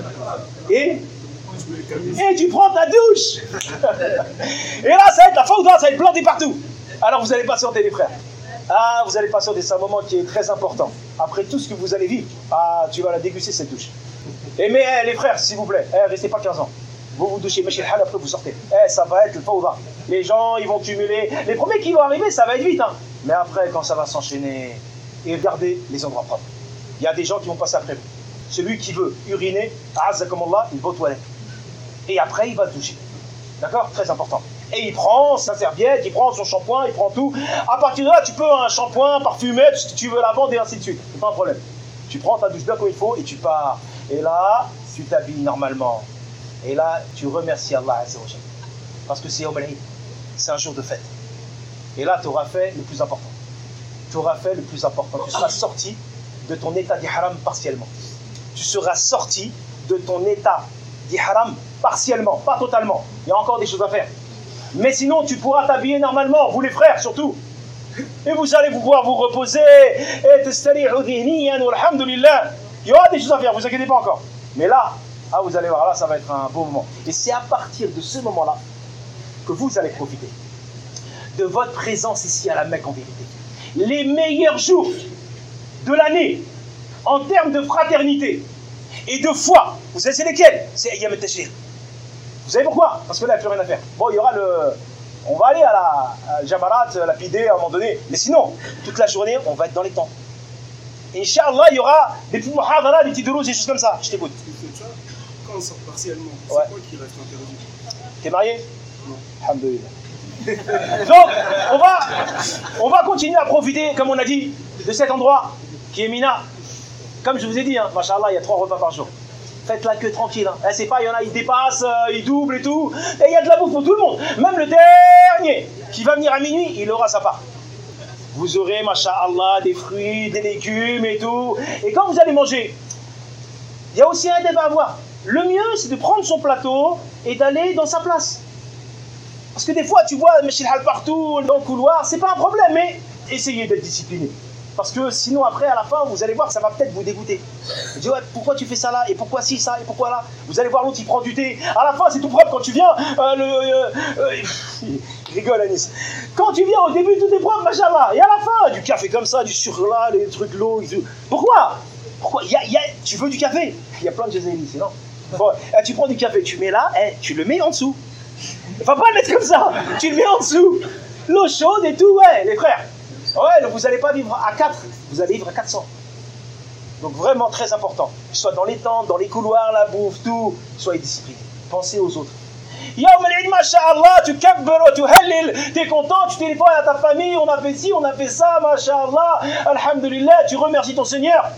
Et Et tu prends ta douche. Et là, ça va être la faute, ça va être planté partout. Alors vous allez patienter les frères. Ah, vous allez patienter, c'est un moment qui est très important. Après tout ce que vous allez vivre, ah, tu vas la déguster cette douche. Et mais eh, les frères, s'il vous plaît, eh, restez pas quinze ans. Vous vous douchez, mais chez le hal, après vous sortez. Eh, ça va être le fawda. Les gens, ils vont cumuler. Les premiers qui vont arriver, ça va être vite. Hein. Mais après, quand ça va s'enchaîner, et regardez les endroits propres. Il y a des gens qui vont passer après vous. Celui qui veut uriner, azzakumullah, il va aux toilettes. Et après, il va se doucher. D'accord? Très important. Et il prend sa serviette, il prend son shampoing, il prend tout. À partir de là, tu peux un shampoing parfumé, tu veux la vendre et ainsi de suite. C'est pas un problème. Tu prends ta douche bien comme il faut et tu pars. Et là, tu t'habilles normalement. Et là, tu remercies Allah Azza wa Jalla. Parce que c'est Yawm al-Eid. C'est un jour de fête. Et là, tu auras fait le plus important. Tu auras fait le plus important. Tu seras sorti de ton état d'ihram partiellement. Tu seras sorti de ton état d'ihram partiellement, pas totalement. Il y a encore des choses à faire. Mais sinon, tu pourras t'habiller normalement, vous les frères surtout. Et vous allez pouvoir vous reposer. Et tastari'u dhihniyan walhamdulillah. Il y aura des choses à faire, vous inquiétez pas encore. Mais là, ah, vous allez voir, là, ça va être un beau moment. Et c'est à partir de ce moment-là que vous allez profiter de votre présence ici à la Mecque en vérité. Les meilleurs jours de l'année en termes de fraternité et de foi, vous savez c'est lesquels? C'est Ayyam al-Tashriq. Vous savez pourquoi? Parce que là, il n'y a plus rien à faire. Bon, il y aura le... On va aller à la à Jamarat, lapider à un moment donné. Mais sinon, toute la journée, on va être dans les temps. Inch'Allah, il y aura des petits muhadara, des petits douros, des choses comme ça. Je t'écoute. Quand on sort partiellement, c'est ouais. quoi qui reste interdit? T'es marié? Non. Alhamdulillah. Donc, on va, on va continuer à profiter, comme on a dit, de cet endroit qui est Mina. Comme je vous ai dit, hein, machallah, il y a trois repas par jour. Faites la queue tranquille. Hein. Eh, c'est pas, il y en a, ils dépassent, euh, ils doublent et tout. Et il y a de la bouffe pour tout le monde. Même le dernier qui va venir à minuit, il aura sa part. Vous aurez, machallah, des fruits, des légumes et tout. Et quand vous allez manger, il y a aussi un débat à avoir. Le mieux, c'est de prendre son plateau et d'aller dans sa place. Parce que des fois, tu vois, Meshil Hal partout, dans le couloir, c'est pas un problème, mais essayez d'être discipliné. Parce que sinon, après, à la fin, vous allez voir, ça va peut-être vous dégoûter. Vous dites, ouais, pourquoi tu fais ça là? Et pourquoi ci, ça? Et pourquoi là? Vous allez voir l'autre, il prend du thé. À la fin, c'est tout propre quand tu viens. Euh, le, euh, euh, il rigole, Anis. Quand tu viens, au début, tout est propre, machallah. Et à la fin, du café comme ça, du sucre là, les trucs, l'eau. Pourquoi? Pourquoi y a, y a, Tu veux du café? Il y a plein de Jazaïris ici, non? Bon, eh, tu prends du café, tu mets là, eh, tu le mets en dessous. Faut pas le mettre comme ça. Tu le mets en dessous. L'eau chaude et tout, ouais, les frères. Ouais, donc vous n'allez pas vivre à quatre, vous allez vivre à quatre cents. Donc vraiment très important. Soit dans les tentes, dans les couloirs, la bouffe, tout. Soyez disciplinés. Pensez aux autres. Yawm al-Eid, masha'Allah, tu kabbar, tu halil, t'es content, tu téléphones à ta famille, on a fait ci, on a fait ça, masha'Allah, alhamdulillah, tu remercies ton Seigneur.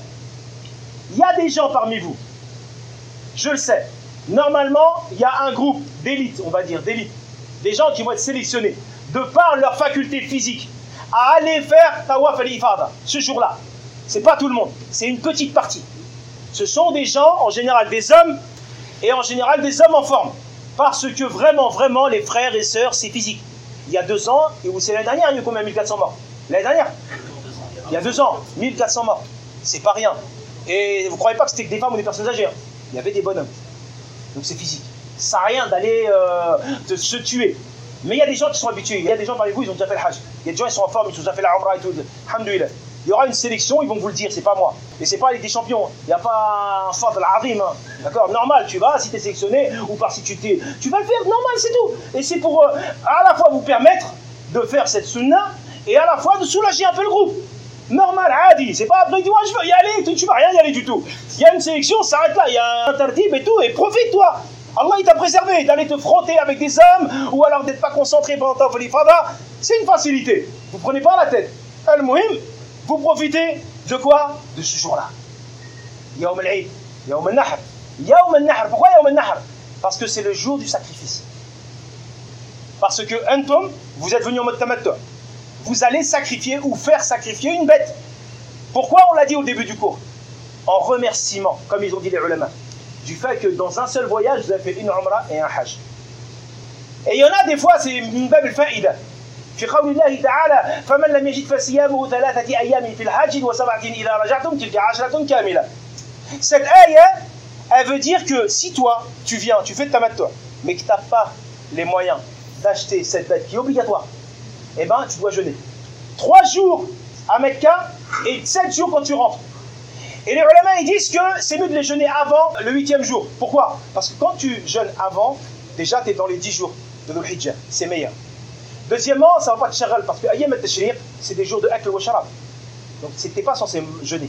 Il y a des gens parmi vous, je le sais, normalement, il y a un groupe d'élite, on va dire, d'élite, des gens qui vont être sélectionnés, de par leur faculté physique, à aller faire Tawaf al-Ifada, ce jour-là. C'est pas tout le monde, c'est une petite partie. Ce sont des gens, en général des hommes, et en général des hommes en forme. Parce que vraiment, vraiment, les frères et sœurs, c'est physique. Il y a deux ans, et c'est l'année dernière, il y a eu combien? mille quatre cents morts. L'année dernière, il y a deux ans, mille quatre cents morts. C'est pas rien. Et vous croyez pas que c'était que des femmes ou des personnes âgées, hein. Il y avait des bonhommes. Donc c'est physique. Ça sert à rien d'aller euh, de se tuer. Mais il y a des gens qui sont habitués. Il y a des gens parmi vous, ils ont déjà fait le hajj. Il y a des gens qui sont en forme, ils ont déjà fait la umrah et tout. Alhamdulillah. Il y aura une sélection, ils vont vous le dire, c'est pas moi. Et c'est pas les des champions. Il n'y a pas un fadl azim. Hein. D'accord? Normal, tu vas, si tu es sélectionné, ou par si tu t'es. Tu vas le faire, normal, c'est tout. Et c'est pour euh, à la fois vous permettre de faire cette sunna et à la fois de soulager un peu le groupe. Normal, adi. C'est pas après, tu vois, je veux y aller, tu, tu vas rien y aller du tout. Il y a une sélection, ça s'arrête là. Il y a un tartib et tout, et profite-toi. Allah, il t'a préservé d'aller te frotter avec des hommes ou alors d'être pas concentré pendant ta falifada. C'est une facilité. Vous prenez pas la tête. Al-Muhim, vous profitez de quoi? De ce jour-là. Yawm al-Eid, Yawm al-Nahr, Yawm al-Nahr. Pourquoi Yawm al-Nahr? Parce que c'est le jour du sacrifice. Parce que Antum, vous êtes venu en mode tamattu. Vous allez sacrifier ou faire sacrifier une bête. Pourquoi on l'a dit au début du cours? En remerciement, comme ils ont dit les ulama, du fait que dans un seul voyage, vous avez fait une umrah et un hajj. Et il y en a des fois, c'est une bab al-fa'ida. في قول الله تعالى فمن لم يجد فصيامه ثلاثة أيام في الحج وسبعة إذا رجعتم تلك عشرة كاملة. Cette ayah, elle veut dire que si toi, tu viens, tu fais le tamattu, mais que tu n'as pas les moyens d'acheter cette bête qui est obligatoire, eh bien, tu dois jeûner. Trois jours à Mecca et sept jours quand tu rentres. Et les ulama, ils disent que c'est mieux de les jeûner avant le huitième jour. Pourquoi? Parce que quand tu jeûnes avant, déjà, tu es dans les dix jours de Dhul Hijjah. C'est meilleur. Deuxièmement, ça ne va pas te chagal parce que Ayyam al-Tashriq, c'est des jours de akl wa sharab. Donc, tu n'es pas censé jeûner.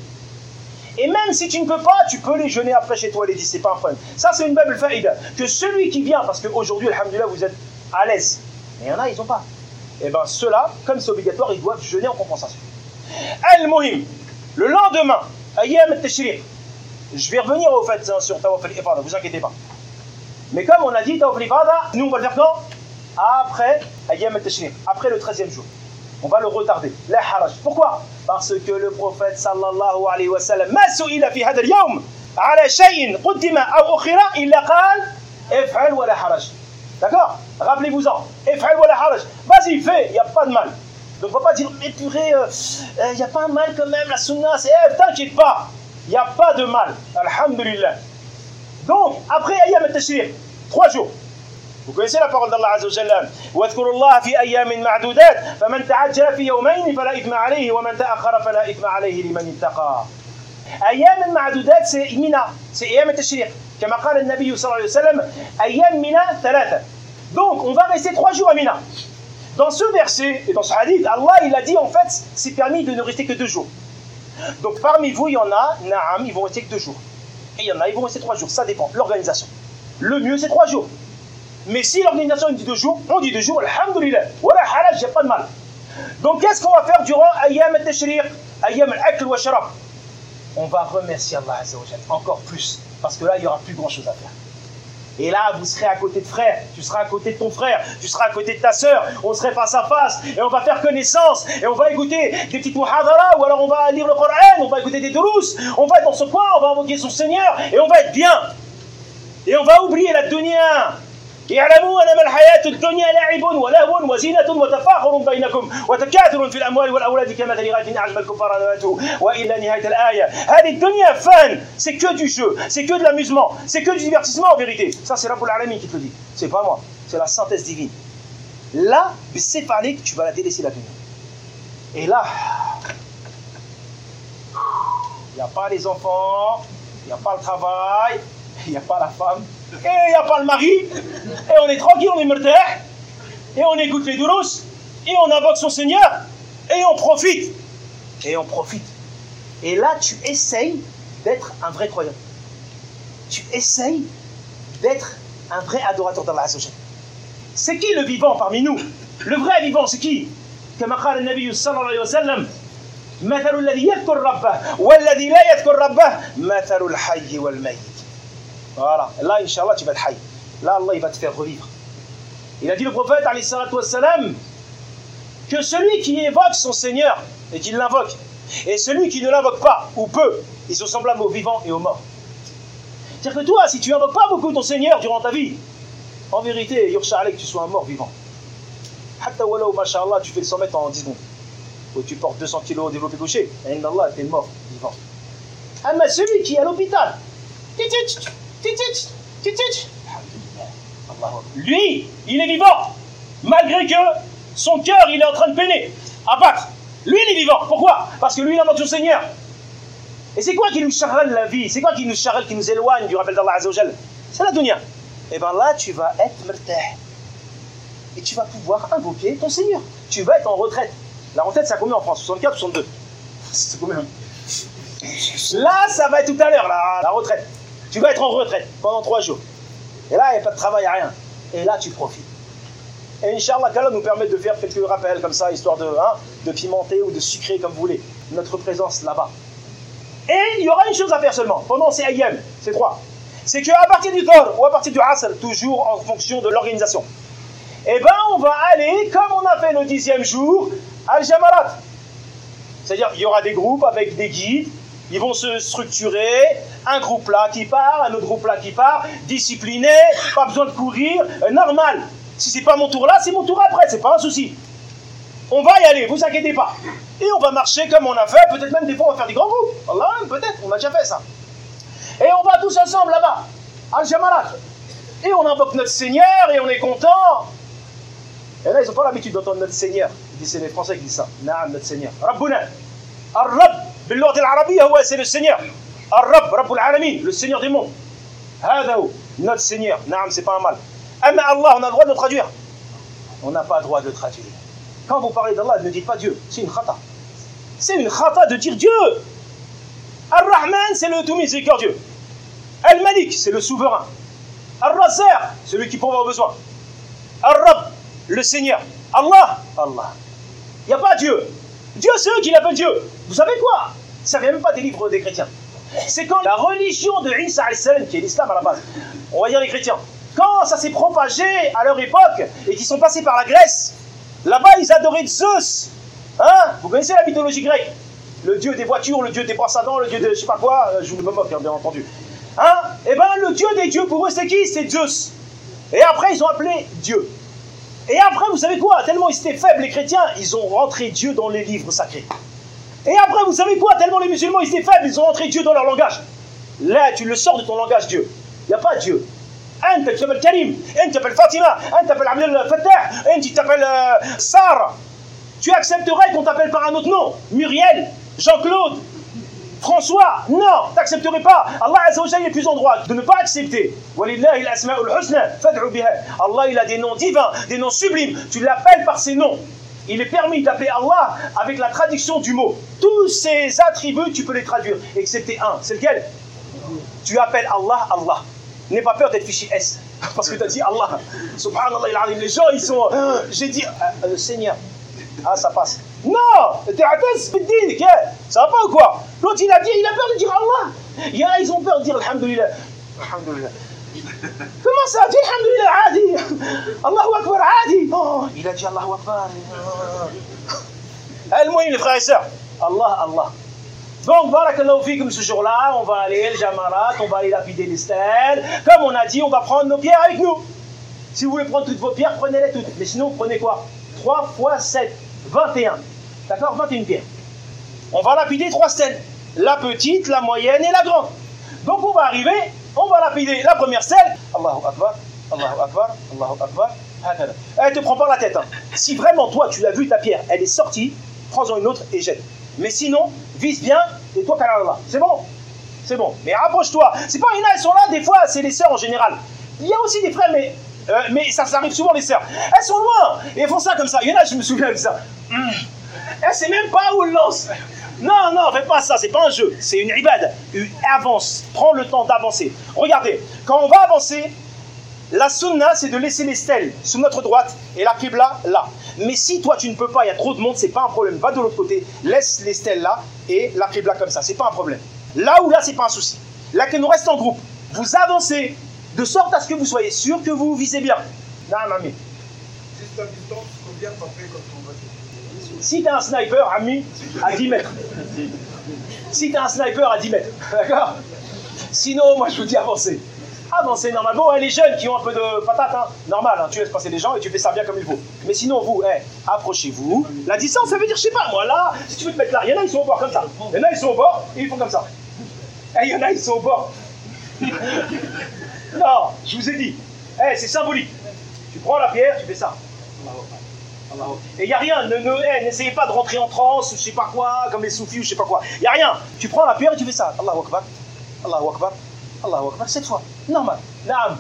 Et même si tu ne peux pas, tu peux les jeûner après chez toi les dix, c'est pas un problème. Ça, c'est une bab al-fa'ida. Que celui qui vient, parce qu'aujourd'hui, alhamdoulilah, vous êtes à l'aise. Mais il y en a, ils n'ont pas. Et bien, ceux-là, comme c'est obligatoire, ils doivent jeûner en compensation. Al-Muhim, le lendemain, Ayyam al-Tashriq, je vais revenir au fait sur Tawaf al-Ifada, ne vous inquiétez pas. Mais comme on a dit, Tawaf al-Ifada, nous, on va le faire quand? Après Ayyam al-Tashriq, après le treizième jour. On va le retarder. La haraj. Pourquoi? Parce que le prophète sallallahu alayhi wa sallam, ma su'ila fi hadha al-yawm ala shay'in qaddima aw ukhira illa qala if'al wa la haraj. D'accord? Rappelez-vous-en. If'al wa la haraj. Vas-y, fais, il n'y a pas de mal. Donc on ne va pas dire, mais purée, il euh, n'y euh, a pas un mal quand même, la sunna, c'est, eh, t'inquiète pas, il n'y a pas de mal. Alhamdulillah. Donc, après Ayyam al-Tashriq, trois jours. Vous connaissez la parole d'Allah Azza wa Jalla. وَاذْكُرُوا اللَّهَ فِي أَيَّامٍ مَعْدُودَاتٍ فَمَنْ تَعَجَّلَ فِي يَوْمَيْنِ فَلَا إِثْمَ عَلَيْهِ وَمَنْ تَأَخَّرَ فَلَا إِثْمَ عَلَيْهِ لِمَنِ اتَّقَى. أيام معدودات c'est Mina, c'est أيام التشريق. كما قال النبي صلى الله عليه وسلم أيام منا ثلاثة. Donc on va rester trois jours à Mina. Dans ce verset et dans ce hadith, Allah il a dit en fait c'est permis de ne rester que deux jours. Donc parmi vous il y en a, naam, ils vont rester que deux jours. Et il y en a, ils vont rester trois jours. Ça dépend. L'organisation. Le mieux c'est trois jours. Mais si l'organisation dit deux jours, on dit deux jours, alhamdoulilah, voilà halal, j'ai pas de mal. Donc qu'est-ce qu'on va faire durant Ayyam al-Tashriq, Ayyam al-Akl wa Sharab? On va remercier Allah Azza wa Jalla encore plus, parce que là il n'y aura plus grand chose à faire. Et là vous serez à côté de frère, tu seras à côté de ton frère, tu seras à côté de ta sœur, on serait face à face, et on va faire connaissance, et on va écouter des petites muhadara, ou alors on va lire le Coran, on va écouter des durous, on va être dans ce coin, on va invoquer son Seigneur, et on va être bien. Et on va oublier la dunya. اعلموا انما الحياه الدنيا لعب ولهو وزينه وتفاخر بينكم وتكاثر في الاموال والاولاد كمثل غيث اعجب الكفار نباته والى نهايه الايه. هذه الدنيا fan, c'est que du jeu, c'est que de l'amusement, c'est que du divertissement en vérité. Ça c'est Rabbul Alamin qui te le dit, c'est pas moi, c'est la synthèse divine. Là, c'est parlé que tu vas la délaisser la dunya. Et là, il n'y a pas les enfants, il n'y a pas le travail, il n'y a pas la femme. Et il n'y a pas le mari, et on est tranquille, on est murder, et on écoute les durous, et on invoque son Seigneur, et on profite, et on profite. Et là, tu essayes d'être un vrai croyant. Tu essayes d'être un vrai adorateur d'Allah Azza wa Jalla. C'est qui le vivant parmi nous? Le vrai vivant, c'est qui? Comme a dit le Nabi sallallahu alayhi wa sallam, مثل الذي يذكر ربه والذي لا يذكر ربه مثل الحي والميت. Voilà, là, Inch'Allah, tu vas être haï. Là, Allah, il va te faire revivre. Il a dit le prophète, alayhi salatu wassalam, que celui qui évoque son Seigneur et qui l'invoque, et celui qui ne l'invoque pas, ou peu, ils sont semblables aux vivants et aux morts. C'est-à-dire que toi, si tu n'invoques pas beaucoup ton Seigneur durant ta vie, en vérité, yursha alayk, tu sois un mort vivant. Hatta walaw, masha'Allah, tu fais le cent mètres en dix secondes. Ou tu portes deux cents kilos au développé couché. Et Allah, t'es mort vivant. Ah, mais celui qui est à l'hôpital, lui, il est vivant, malgré que son cœur, il est en train de peiner, à battre. Lui, il est vivant. Pourquoi? Parce que lui, il invoque son Seigneur. Et c'est quoi qui nous charrelle la vie? C'est quoi qui nous charrelle, qui nous éloigne du rappel d'Allah Azza wa Jalla? C'est la dunya. Et bien là, tu vas être murtah. Et tu vas pouvoir invoquer ton Seigneur. Tu vas être en retraite. La retraite, c'est à combien en France? soixante-quatre, soixante-deux? C'est combien? Là, ça va être tout à l'heure, la, la retraite. Tu vas être en retraite pendant trois jours. Et là, il n'y a pas de travail, à rien. Et là, tu profites. Et Inch'Allah, qu'Allah nous permette de faire quelques rappels comme ça, histoire de, hein, de pimenter ou de sucrer, comme vous voulez, notre présence là-bas. Et il y aura une chose à faire seulement, pendant ces ayyam, ces trois. c'est qu'à partir du Dhuhr ou à partir du Asr, toujours en fonction de l'organisation, eh ben on va aller, comme on a fait le dixième jour, al-Jamarat. C'est-à-dire qu'il y aura des groupes avec des guides, ils vont se structurer, un groupe là qui part, un autre groupe là qui part, discipliné, pas besoin de courir, euh, normal. Si c'est pas mon tour là, c'est mon tour après, c'est pas un souci. On va y aller, vous inquiétez pas. Et on va marcher comme on a fait, peut-être même des fois on va faire des grands groupes. Allah, peut-être, on a déjà fait ça. Et on va tous ensemble là-bas, al-Jamarat. Et on invoque notre Seigneur et on est content. Et là, ils n'ont pas l'habitude d'entendre notre Seigneur. Ils disent, c'est les Français qui disent ça. Naam, notre Seigneur. Rabbuna. Ar-Rabb, bil-lughat al-arabiyya, ouais, c'est le Seigneur. Ar-Rabb, Rabbul Alamin, le Seigneur des mondes. Hadaou, notre Seigneur. Naam, c'est pas un mal. Amma Allah, on a le droit de le traduire. On n'a pas le droit de le traduire. Quand vous parlez d'Allah, ne dites pas Dieu. C'est une khata. C'est une khata de dire Dieu. Ar-Rahman, c'est le tout miséricordieux. Al-Malik, c'est le souverain. Ar-Razzaq, celui qui pourvoit aux besoins. Ar-Rabb, le Seigneur. Allah, Allah. Il n'y a pas Dieu. Dieu, c'est eux qui l'appellent Dieu. Vous savez quoi? Ça ne vient même pas des livres des chrétiens. C'est quand la religion de Isa alayhi salam, qui est l'islam à la base, on va dire les chrétiens, quand ça s'est propagé à leur époque et qu'ils sont passés par la Grèce, là-bas ils adoraient Zeus. Hein? Vous connaissez la mythologie grecque? Le dieu des voitures, le dieu des brosses à dents, le dieu de je sais pas quoi, je me moque, hein, bien entendu. Hein? Et ben le dieu des dieux, pour eux c'est qui? C'est Zeus. Et après ils ont appelé Dieu. Et après, vous savez quoi? Tellement ils étaient faibles, les chrétiens, ils ont rentré Dieu dans les livres sacrés. Et après, vous savez quoi? Tellement les musulmans, ils étaient faibles, ils ont rentré Dieu dans leur langage. Là, tu le sors de ton langage, Dieu. Il n'y a pas Dieu. Un, tu t'appelles Karim. Un, tu t'appelles Fatima. Un, tu t'appelles Abdel Fattah. Un, tu t'appelles euh, Sarah. Tu accepterais qu'on t'appelle par un autre nom? Muriel, Jean-Claude, François? Non, tu n'accepterais pas. Allah Azza wa Jalla est plus en droit de ne pas accepter. Walillahi al-asma'ul husna fad'u biha. Allah, il a des noms divins, des noms sublimes. Tu l'appelles par ces noms. Il est permis d'appeler Allah avec la traduction du mot. Tous ces attributs, tu peux les traduire, excepté un. C'est lequel? Tu appelles Allah, Allah. N'aie pas peur d'être fichier S. Parce que tu as dit Allah. Subhanallah, il les gens, ils sont... Euh, J'ai dit, euh, euh, Seigneur. Ah, ça passe. Non, t'es athèse, ça va pas ou quoi? L'autre, il a dit, il a peur de dire Allah. Il y en a, ils ont peur de dire Alhamdulillah. Alhamdulillah. Comment ça? Dis Alhamdulillah, Adi. Allahu Akbar, Adi. Oh, il a dit Allahu Akbar. Al-Mouhim, les frères et sœurs. Allah, Allah. Donc, barakallahu fikum, ce jour-là, on va aller, le Jamarat, on va aller lapider les stèles. Comme on a dit, on va prendre nos pierres avec nous. Si vous voulez prendre toutes vos pierres, prenez-les toutes. Mais sinon, prenez quoi? trois fois sept, vingt et un. D'accord? vingt et une pierres. On va lapider trois stèles. La petite, la moyenne et la grande. Donc on va arriver, on va lapider la première stèle. Allahu Akbar, Allahu Akbar, Allahu Akbar. Elle te prend par la tête. Hein. Si vraiment toi tu l'as vu ta pierre, elle est sortie, prends-en une autre et jette. Mais sinon, vise bien et toi Allah. C'est bon? C'est bon. Mais rapproche-toi. C'est pas une, elles sont là, des fois, c'est les sœurs en général. Il y a aussi des frères, mais, euh, mais ça, ça arrive souvent les sœurs. Elles sont loin et elles font ça comme ça. Il y en a, je me souviens de ça. Mmh. Elle sait même pas où elle lance. Non, non, fais pas ça, c'est pas un jeu, c'est une ibad. Avance, prends le temps d'avancer. Regardez, quand on va avancer, la sunna, c'est de laisser les stèles sous notre droite et la qibla là. Mais si toi tu ne peux pas, il y a trop de monde, c'est pas un problème. Va de l'autre côté, laisse les stèles là et la qibla comme ça, c'est pas un problème. Là ou là, c'est pas un souci. Là, que nous reste en groupe, vous avancez de sorte à ce que vous soyez sûr que vous visez bien. Non, mamie. Juste à distance, combien t'en fais quand on va? Si t'as un sniper, ami, à dix mètres. Si t'as un sniper à dix mètres, d'accord? Sinon, moi je vous dis avancez. Avancez normalement. Bon, les jeunes qui ont un peu de patate, hein, normal, hein, tu laisses passer les gens et tu fais ça bien comme il faut. Mais sinon, vous, hey, approchez-vous. La distance, ça veut dire, je sais pas, moi là, si tu veux te mettre là, il y en a, ils sont au bord comme ça. Il y en a, ils sont au bord et ils font comme ça. Et il y en a, ils sont au bord. Non, je vous ai dit, hey, c'est symbolique. Tu prends la pierre, tu fais ça. Et il n'y a rien, ne, ne, hey, n'essayez pas de rentrer en transe, je sais pas quoi, comme les soufis ou je sais pas quoi. Il n'y a rien. Tu prends la pierre et tu fais ça. Allahu Akbar, Allahu Akbar, Allahu Akbar, cette fois. Normal. Naam.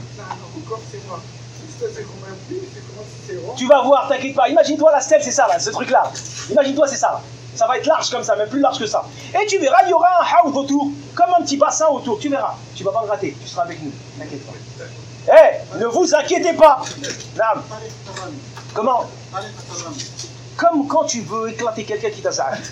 Tu vas voir, t'inquiète pas. Imagine-toi la stèle, c'est ça là, ce truc-là. Imagine-toi, c'est ça là. Ça va être large comme ça, même plus large que ça. Et tu verras, il y aura un haoud autour, comme un petit bassin autour. Tu verras. Tu vas pas le rater, tu seras avec nous. T'inquiète pas. Eh, hey, ne vous inquiétez pas. Naam. Comment? Comme quand tu veux éclater quelqu'un qui t'a ça.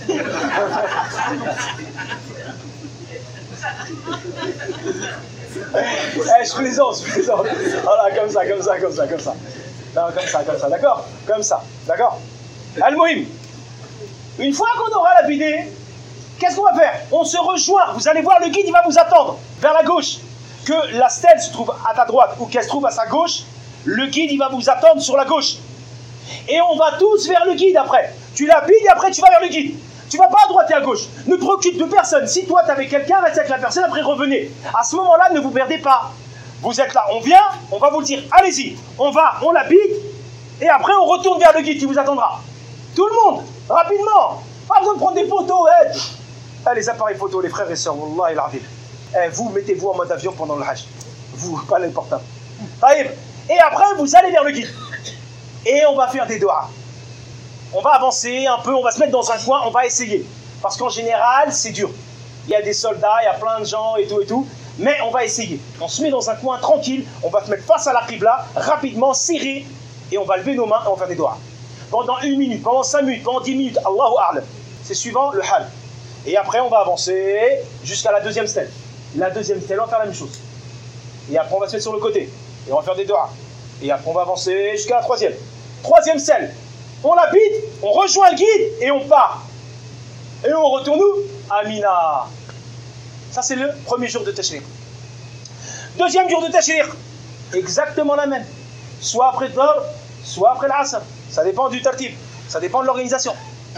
Eh, je plaisante, je plaisante. Voilà, comme ça, comme ça, comme ça, comme ça. Non, comme ça, comme ça, d'accord? Comme ça, d'accord? Al-Muhim. Une fois qu'on aura lapidé, qu'est-ce qu'on va faire? On se rejoint. Vous allez voir, le guide, il va vous attendre vers la gauche. Que la stèle se trouve à ta droite ou qu'elle se trouve à sa gauche, le guide, il va vous attendre sur la gauche. Et on va tous vers le guide après. Tu lapides et après tu vas vers le guide. Tu vas pas à droite et à gauche. Ne te préoccupe de personne. Si toi tu es avec quelqu'un, reste avec la personne, après revenez. À ce moment-là, ne vous perdez pas. Vous êtes là, on vient, on va vous dire, allez-y, on va, on lapide, et après on retourne vers le guide qui vous attendra. Tout le monde, rapidement. Pas besoin de prendre des photos. Eh, eh, les appareils photos, les frères et sœurs, wallah il arrive. Eh, vous, mettez-vous en mode avion pendant le hajj. Vous, pas les portables. Et après, vous allez vers le guide. Et on va faire des doigts. On va avancer un peu, on va se mettre dans un coin, on va essayer. Parce qu'en général, c'est dur. Il y a des soldats, il y a plein de gens et tout et tout. Mais on va essayer. On se met dans un coin tranquille, on va se mettre face à la qibla, rapidement, serré, et on va lever nos mains et on va faire des doigts. Pendant une minute, pendant cinq minutes, pendant dix minutes, Allahu A'lam. C'est suivant le hal. Et après, on va avancer jusqu'à la deuxième stèle. La deuxième stèle, on va faire la même chose. Et après, on va se mettre sur le côté. Et on va faire des doigts. Et après, on va avancer jusqu'à la troisième. Troisième stèle. On lapide, on rejoint le guide et on part. Et on retourne où? À Mina. Ça, c'est le premier jour de Tashriq. Deuxième jour de Tashriq. Exactement la même. Soit après le Dhuhr, soit après l'Asr. Ça dépend du tartib. Ça dépend de l'organisation.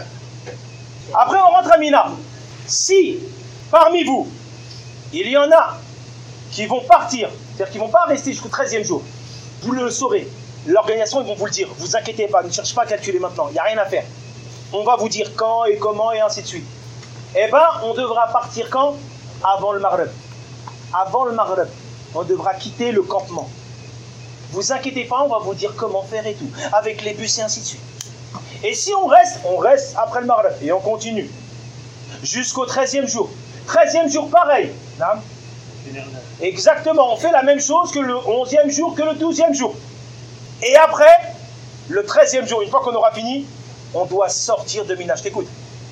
Après, on rentre à Mina. Si, parmi vous, il y en a qui vont partir, c'est-à-dire qui ne vont pas rester jusqu'au treizième jour, vous le saurez. L'organisation, ils vont vous le dire. Vous inquiétez pas, ne cherchez pas à calculer maintenant. Il n'y a rien à faire. On va vous dire quand et comment et ainsi de suite. Eh bien, on devra partir quand? Avant le Maghreb. Avant le Maghreb, on devra quitter le campement. Vous inquiétez pas, on va vous dire comment faire et tout. Avec les bus et ainsi de suite. Et si on reste, on reste après le Maghreb. Et on continue. Jusqu'au treizième jour. treizième jour, pareil. Exactement, on fait la même chose que le onzième jour, que le douzième jour. Et après, le treizième jour, une fois qu'on aura fini, on doit sortir de Mina. Je t'écoute.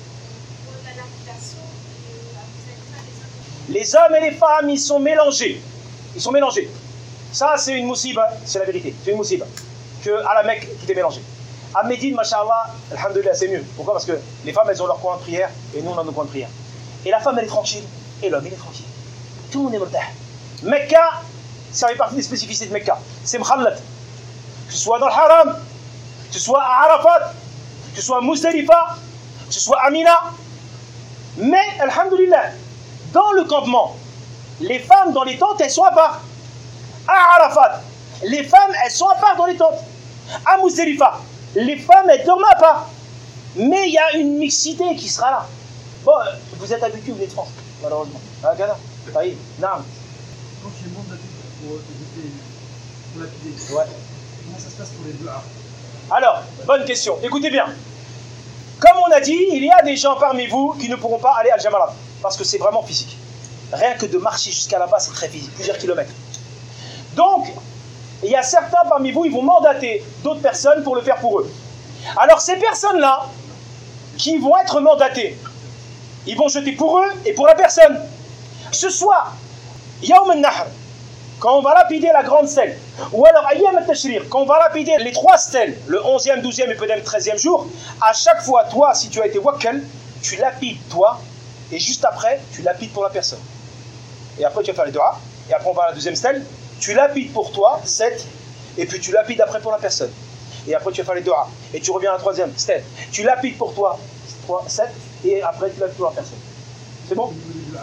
Les hommes et les femmes, ils sont mélangés. Ils sont mélangés. Ça, c'est une moussiba, c'est la vérité. C'est une moussiba. Que à la Mecque, tout est mélangé. À Médine, machallah, alhamdoulilah, c'est mieux. Pourquoi? Parce que les femmes, elles ont leur coin de prière et nous, on a nos coins de prière. Et la femme, elle est tranquille. Et l'homme, il est tranquille. Tout le monde est mortah. Mecca, ça fait partie des spécificités de Mecca. C'est mkhallat. Que ce soit dans le haram, que ce soit à Arafat, que ce soit à Muzdalifa, que ce soit à Mina. Mais, alhamdoulilah, dans le campement, les femmes dans les tentes, elles sont à part. À Arafat, les femmes, elles sont à part dans les tentes. À Muzdalifa, les femmes, elles dorment à part. Mais il y a une mixité qui sera là. Bon, vous êtes habitués, vous venez de France, malheureusement. Ah, Ghana, Taïb, Naam. Quand tu es mandaté pour pour lapider, Ouais. comment ça se passe pour les deux A? Alors, bonne question. Écoutez bien. Comme on a dit, il y a des gens parmi vous qui ne pourront pas aller à Al-Jamarat parce que c'est vraiment physique. Rien que de marcher jusqu'à là-bas, c'est très physique, plusieurs kilomètres. Donc, il y a certains parmi vous, ils vont mandater d'autres personnes pour le faire pour eux. Alors, ces personnes-là, qui vont être mandatées, ils vont jeter pour eux et pour la personne. Ce soir, Yawm al-Nahr, quand on va lapider la grande stèle, ou alors Ayyam al-Tashriq, quand on va lapider les trois stèles, le onzième, douzième et peut-être treizième jour, à chaque fois, toi, si tu as été wakkal, tu lapides toi, et juste après, tu lapides pour la personne. Et après, tu vas faire les doigts, et après, on va à la deuxième stèle, tu lapides pour toi, sept, et puis tu lapides après pour la personne. Et après, tu vas faire les doigts, et tu reviens à la troisième stèle, tu lapides pour toi, trois, sept, et après, tu lapides pour la personne. C'est bon?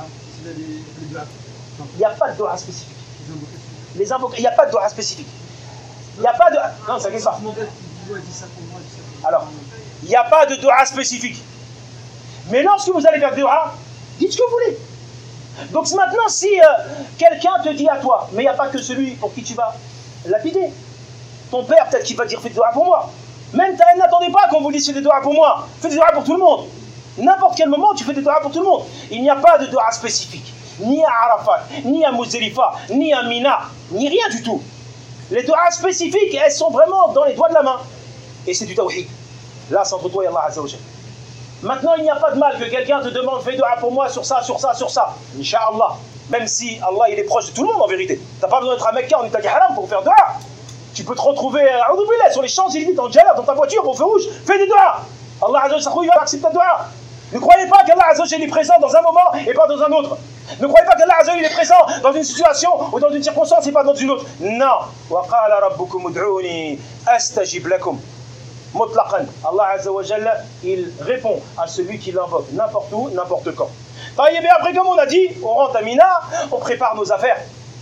Il n'y a pas de doigt spécifique. Les invocations, il n'y a pas de doigt spécifique. Il n'y a pas de... Non, ça ne pas. Alors, il n'y a pas de doigt spécifique. Mais lorsque vous allez faire des doigts, dites ce que vous voulez. Donc maintenant, si euh, quelqu'un te dit à toi, mais il n'y a pas que celui pour qui tu vas lapider. Ton père, peut-être qu'il va dire, fais des doigts pour moi. Même n'attendez pas qu'on vous dise, fais des doigts pour moi. Fais des doigts pour tout le monde. N'importe quel moment, tu fais des doigts pour tout le monde. Il n'y a pas de doigts spécifique. Ni à Arafat, ni à Muzdalifa, ni à Mina, ni rien du tout. Les doigts spécifiques, elles sont vraiment dans les doigts de la main. Et c'est du tawhid. Là, c'est entre toi et Allah Azza wa Jal. Maintenant, il n'y a pas de mal que quelqu'un te demande, fais doigts pour moi sur ça, sur ça, sur ça. Inch'Allah. Même si Allah il est proche de tout le monde en vérité. Tu n'as pas besoin d'être à Mecca en état haram pour faire dua. Tu peux te retrouver euh, sur les Champs-Élysées, en Jalab, dans ta voiture, au feu rouge, fais des doigts. Allah Azza wa Jalla va accepter ta doua. Ne croyez pas qu'Allah Azza wa Jalla est présent dans un moment et pas dans un autre. Ne croyez pas qu'Allah Azza wa Jalla est présent dans une situation ou dans une circonstance et pas dans une autre. Non. Wa qala rabbukum ud'uni astajib lakum. Mutlaqan. Allah Azza wa Jalla, il répond à celui qui l'invoque n'importe où, n'importe quand. Et bien après, comme on a dit, on rentre à Mina, on prépare nos affaires.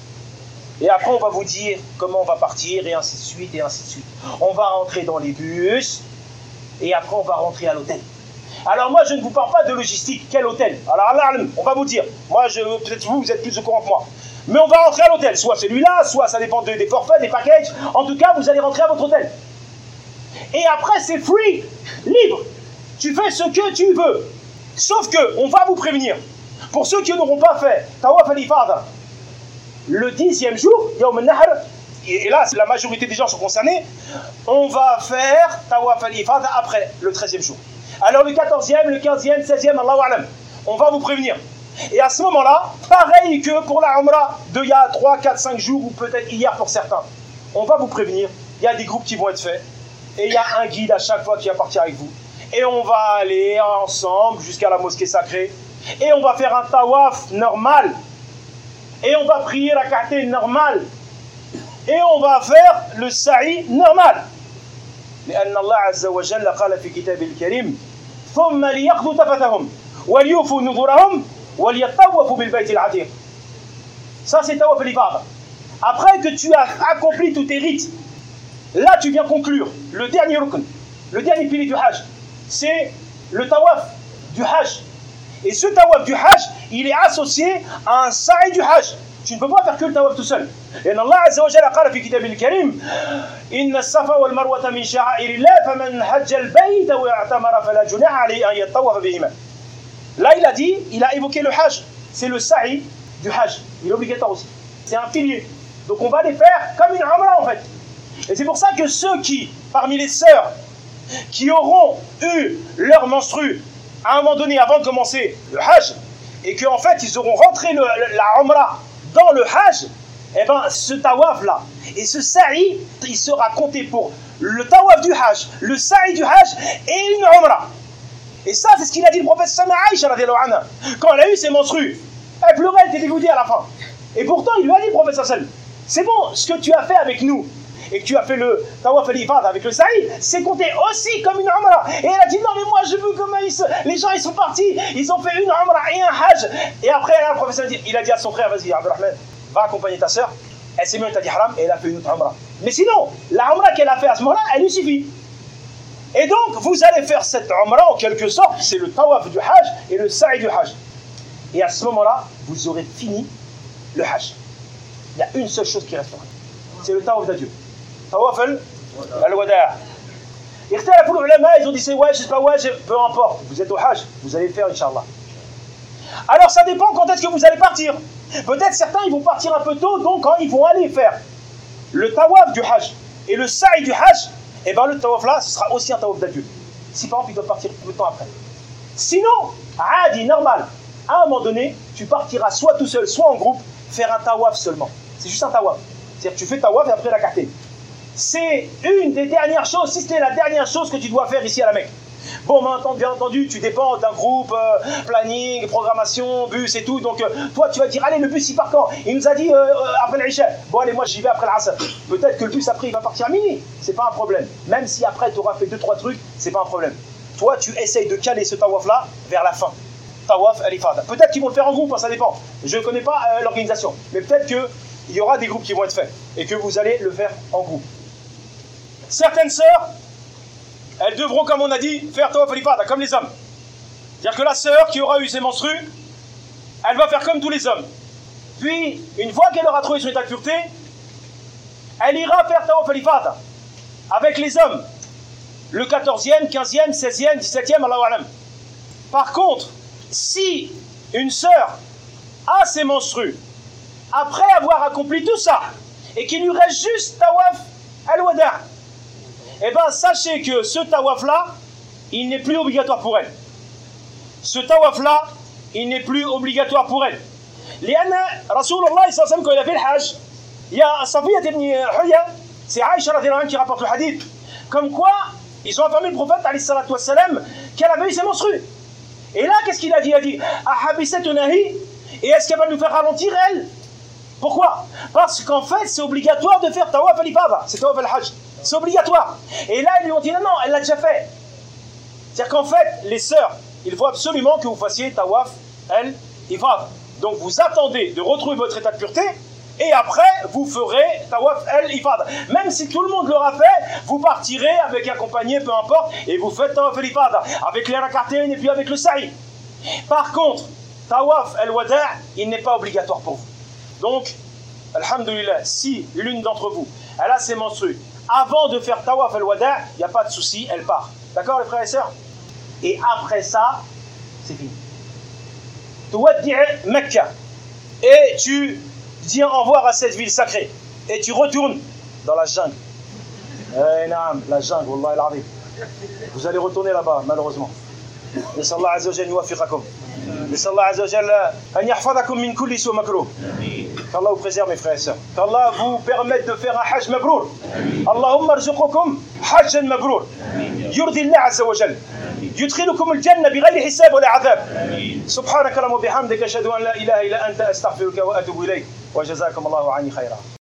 Et après, on va vous dire comment on va partir, et ainsi de suite, et ainsi de suite. On va rentrer dans les bus, et après, on va rentrer à l'hôtel. Alors moi, je ne vous parle pas de logistique. Quel hôtel? Alors là, on va vous dire. Moi, je, peut-être vous, vous êtes plus au courant que moi. Mais on va rentrer à l'hôtel. Soit celui-là, soit ça dépend de, des forfaits, des packages. En tout cas, vous allez rentrer à votre hôtel. Et après, c'est free, libre. Tu fais ce que tu veux. Sauf que, on va vous prévenir. Pour ceux qui n'auront pas fait Tawaf al-Ifada, le dixième jour, Yawm al-Nahr, et là, la majorité des gens sont concernés, on va faire Tawaf al-Ifada après le treizième jour. Alors le quatorzième, le quinzième, seizième, Allahu A'lam, on va vous prévenir. Et à ce moment-là, pareil que pour la Umrah d'il y a trois, quatre, cinq jours, ou peut-être hier pour certains, on va vous prévenir, il y a des groupes qui vont être faits, et il y a un guide à chaque fois qui va partir avec vous. Et on va aller ensemble jusqu'à la mosquée sacrée, et on va faire un tawaf normal, et on va prier la rak'atayn normal, et on va faire le sa'i normal. لأن الله عز وجل قال في كتابه الكريم ثم ليقضوا تفثهم وليوفوا نذورهم وليطوفوا بالبيت العتيق. Ça c'est tawaf al-ifada. Après que tu as accompli tous tes rites, là tu viens conclure le dernier rukn, le dernier pilier du hajj, c'est le tawaf du hajj. Et ce tawaf du hajj, il est associé à un sa'i du hajj. Tu ne peux pas faire que le tawaf tout seul. Et Allah Azza wa Jalla قال في كتابه الكريم إن الصفا والمروة من شعائر الله فمن حج البيت واعتمر فلا جناح عليه أن يطوف بهما. Là il a dit, il a évoqué le hajj. C'est le sa'i du hajj. Il est obligatoire aussi. C'est un pilier. Donc on va les faire comme une umrah en fait. Et c'est pour ça que ceux qui, parmi les sœurs, qui auront eu leur menstru à un moment donné avant de commencer le hajj, et qu'en fait ils auront rentré le, le, la umrah dans le hajj, et eh ben ce tawaf là et ce sa'i, il sera compté pour le tawaf du hajj, le sa'i du hajj et une umrah. Et ça c'est ce qu'il a dit le prophète Aïcha radhiyallahu anha quand elle a eu ses menstrues. Elle pleurait, elle était dégoûtée à la fin. Et pourtant il lui a dit le prophète sallallahu, c'est bon, ce que tu as fait avec nous et que tu as fait le tawaf al-ifada avec le sa'i, c'est compté aussi comme une umrah. Et elle a dit non mais moi je veux comment ils se... les gens ils sont partis, ils ont fait une umrah et un hajj. Et après là, le professeur il a dit à son frère, vas-y Abdurrahman, va accompagner ta sœur, elle s'est mise en état d'ihram et elle a fait une autre umrah. Mais sinon, la umrah qu'elle a fait à ce moment-là, elle lui suffit. Et donc vous allez faire cette umrah en quelque sorte, c'est le tawaf du hajj et le sa'i du hajj. Et à ce moment-là, vous aurez fini le hajj. Il y a une seule chose qui restera, c'est le tawaf d'adieu. Tawaf al-wada'. Ikhtalafu l'ulama, ils ont dit c'est wajib, c'est pas wajib, peu importe, vous êtes au hajj, vous allez le faire Inch'Allah. Alors ça dépend quand est-ce que vous allez partir. Peut-être certains ils vont partir un peu tôt, donc quand ils vont aller faire le tawaf du hajj et le sa'i du hajj, et bien le tawaf là, ce sera aussi un tawaf d'adieu. Si par exemple ils doivent partir peu de temps après. Sinon, adi, normal, à un moment donné, tu partiras soit tout seul, soit en groupe, faire un tawaf seulement. C'est juste un tawaf. C'est-à-dire que tu fais tawaf et après la rak'atayn. C'est une des dernières choses, si c'était la dernière chose que tu dois faire ici à la Mecque. Bon, maintenant, bien entendu, tu dépends d'un groupe, euh, planning, programmation, bus et tout. Donc, euh, toi, tu vas dire, allez, le bus, il part quand? Il nous a dit, euh, euh, après l'Isha. Bon, allez, moi, j'y vais après l'Asr. Peut-être que le bus, après, il va partir à minuit. C'est pas un problème. Même si après, tu auras fait deux, trois trucs, c'est pas un problème. Toi, tu essayes de caler ce tawaf-là vers la fin. Tawaf al-ifada. Peut-être qu'ils vont le faire en groupe, hein, ça dépend. Je ne connais pas euh, l'organisation. Mais peut-être qu'il y aura des groupes qui vont être faits. Et que vous allez le faire en groupe. Certaines sœurs, elles devront, comme on a dit, faire tawaf al-ifada, comme les hommes. C'est-à-dire que la sœur qui aura eu ses menstrues, elle va faire comme tous les hommes. Puis, une fois qu'elle aura trouvé son état de pureté, elle ira faire tawaf al-ifada avec les hommes. Le quatorzième, quinzième, seizième, dix-septième, Allahu A'lam. Par contre, si une sœur a ses menstrues, après avoir accompli tout ça, et qu'il lui reste juste tawaf al-wada', eh bien, sachez que ce tawaf-là, il n'est plus obligatoire pour elle. Ce tawaf-là, il n'est plus obligatoire pour elle. لأن رسول الله صلى الله عليه وسلم quand il a fait le Hajj, il y a Safiya ibn Huyya, c'est Aïcha radhiyallahu anha qui rapporte le hadith, comme quoi ils ont informé le prophète alayhi salatu wassalam qu'elle avait eu ses menstrues. Et là, qu'est-ce qu'il a dit? Il a dit Ahabisatunahi, et est-ce qu'elle va nous faire ralentir elle? Pourquoi? Parce qu'en fait, c'est obligatoire de faire tawaf al-ifada, c'est tawaf al-hajj, c'est obligatoire. Et là, ils lui ont dit non, non, elle l'a déjà fait. C'est-à-dire qu'en fait, les sœurs, il faut absolument que vous fassiez tawaf al-ifada. Donc vous attendez de retrouver votre état de pureté, et après, vous ferez tawaf al-ifada. Même si tout le monde l'aura fait, vous partirez avec accompagné, peu importe, et vous faites tawaf al-ifada, avec les rak'atayn et puis avec le sa'i. Par contre, tawaf al-wada', il n'est pas obligatoire pour vous. Donc, alhamdulillah, si l'une d'entre vous, elle a ses menstrues, avant de faire tawaf al-wada', il n'y a pas de souci, elle part. D'accord les frères et sœurs? Et après ça, c'est fini. Tuwaddi' Mecca. Et tu dis au revoir à cette ville sacrée. Et tu retournes dans la jungle. Eh naam, la jungle, wallah al-azim. Vous allez retourner là-bas, malheureusement. نسأل الله عز وجل أن يوفقكم. نسأل الله عز وجل أن يحفظكم من كل سوء مكروه. Qu'Allah vous préserve mes frères et sœurs. Qu'Allah vous permette de faire un hajj mabrour. Allahumma arzuqukum hajjan mabrour. يرضي الله عز وجل. يدخلكم الجنة بغير حساب ولا عذاب. سبحانك اللهم وبحمدك أشهد أن لا إله إلا أنت أستغفرك وأتوب إليك وجزاكم الله عني خيرا.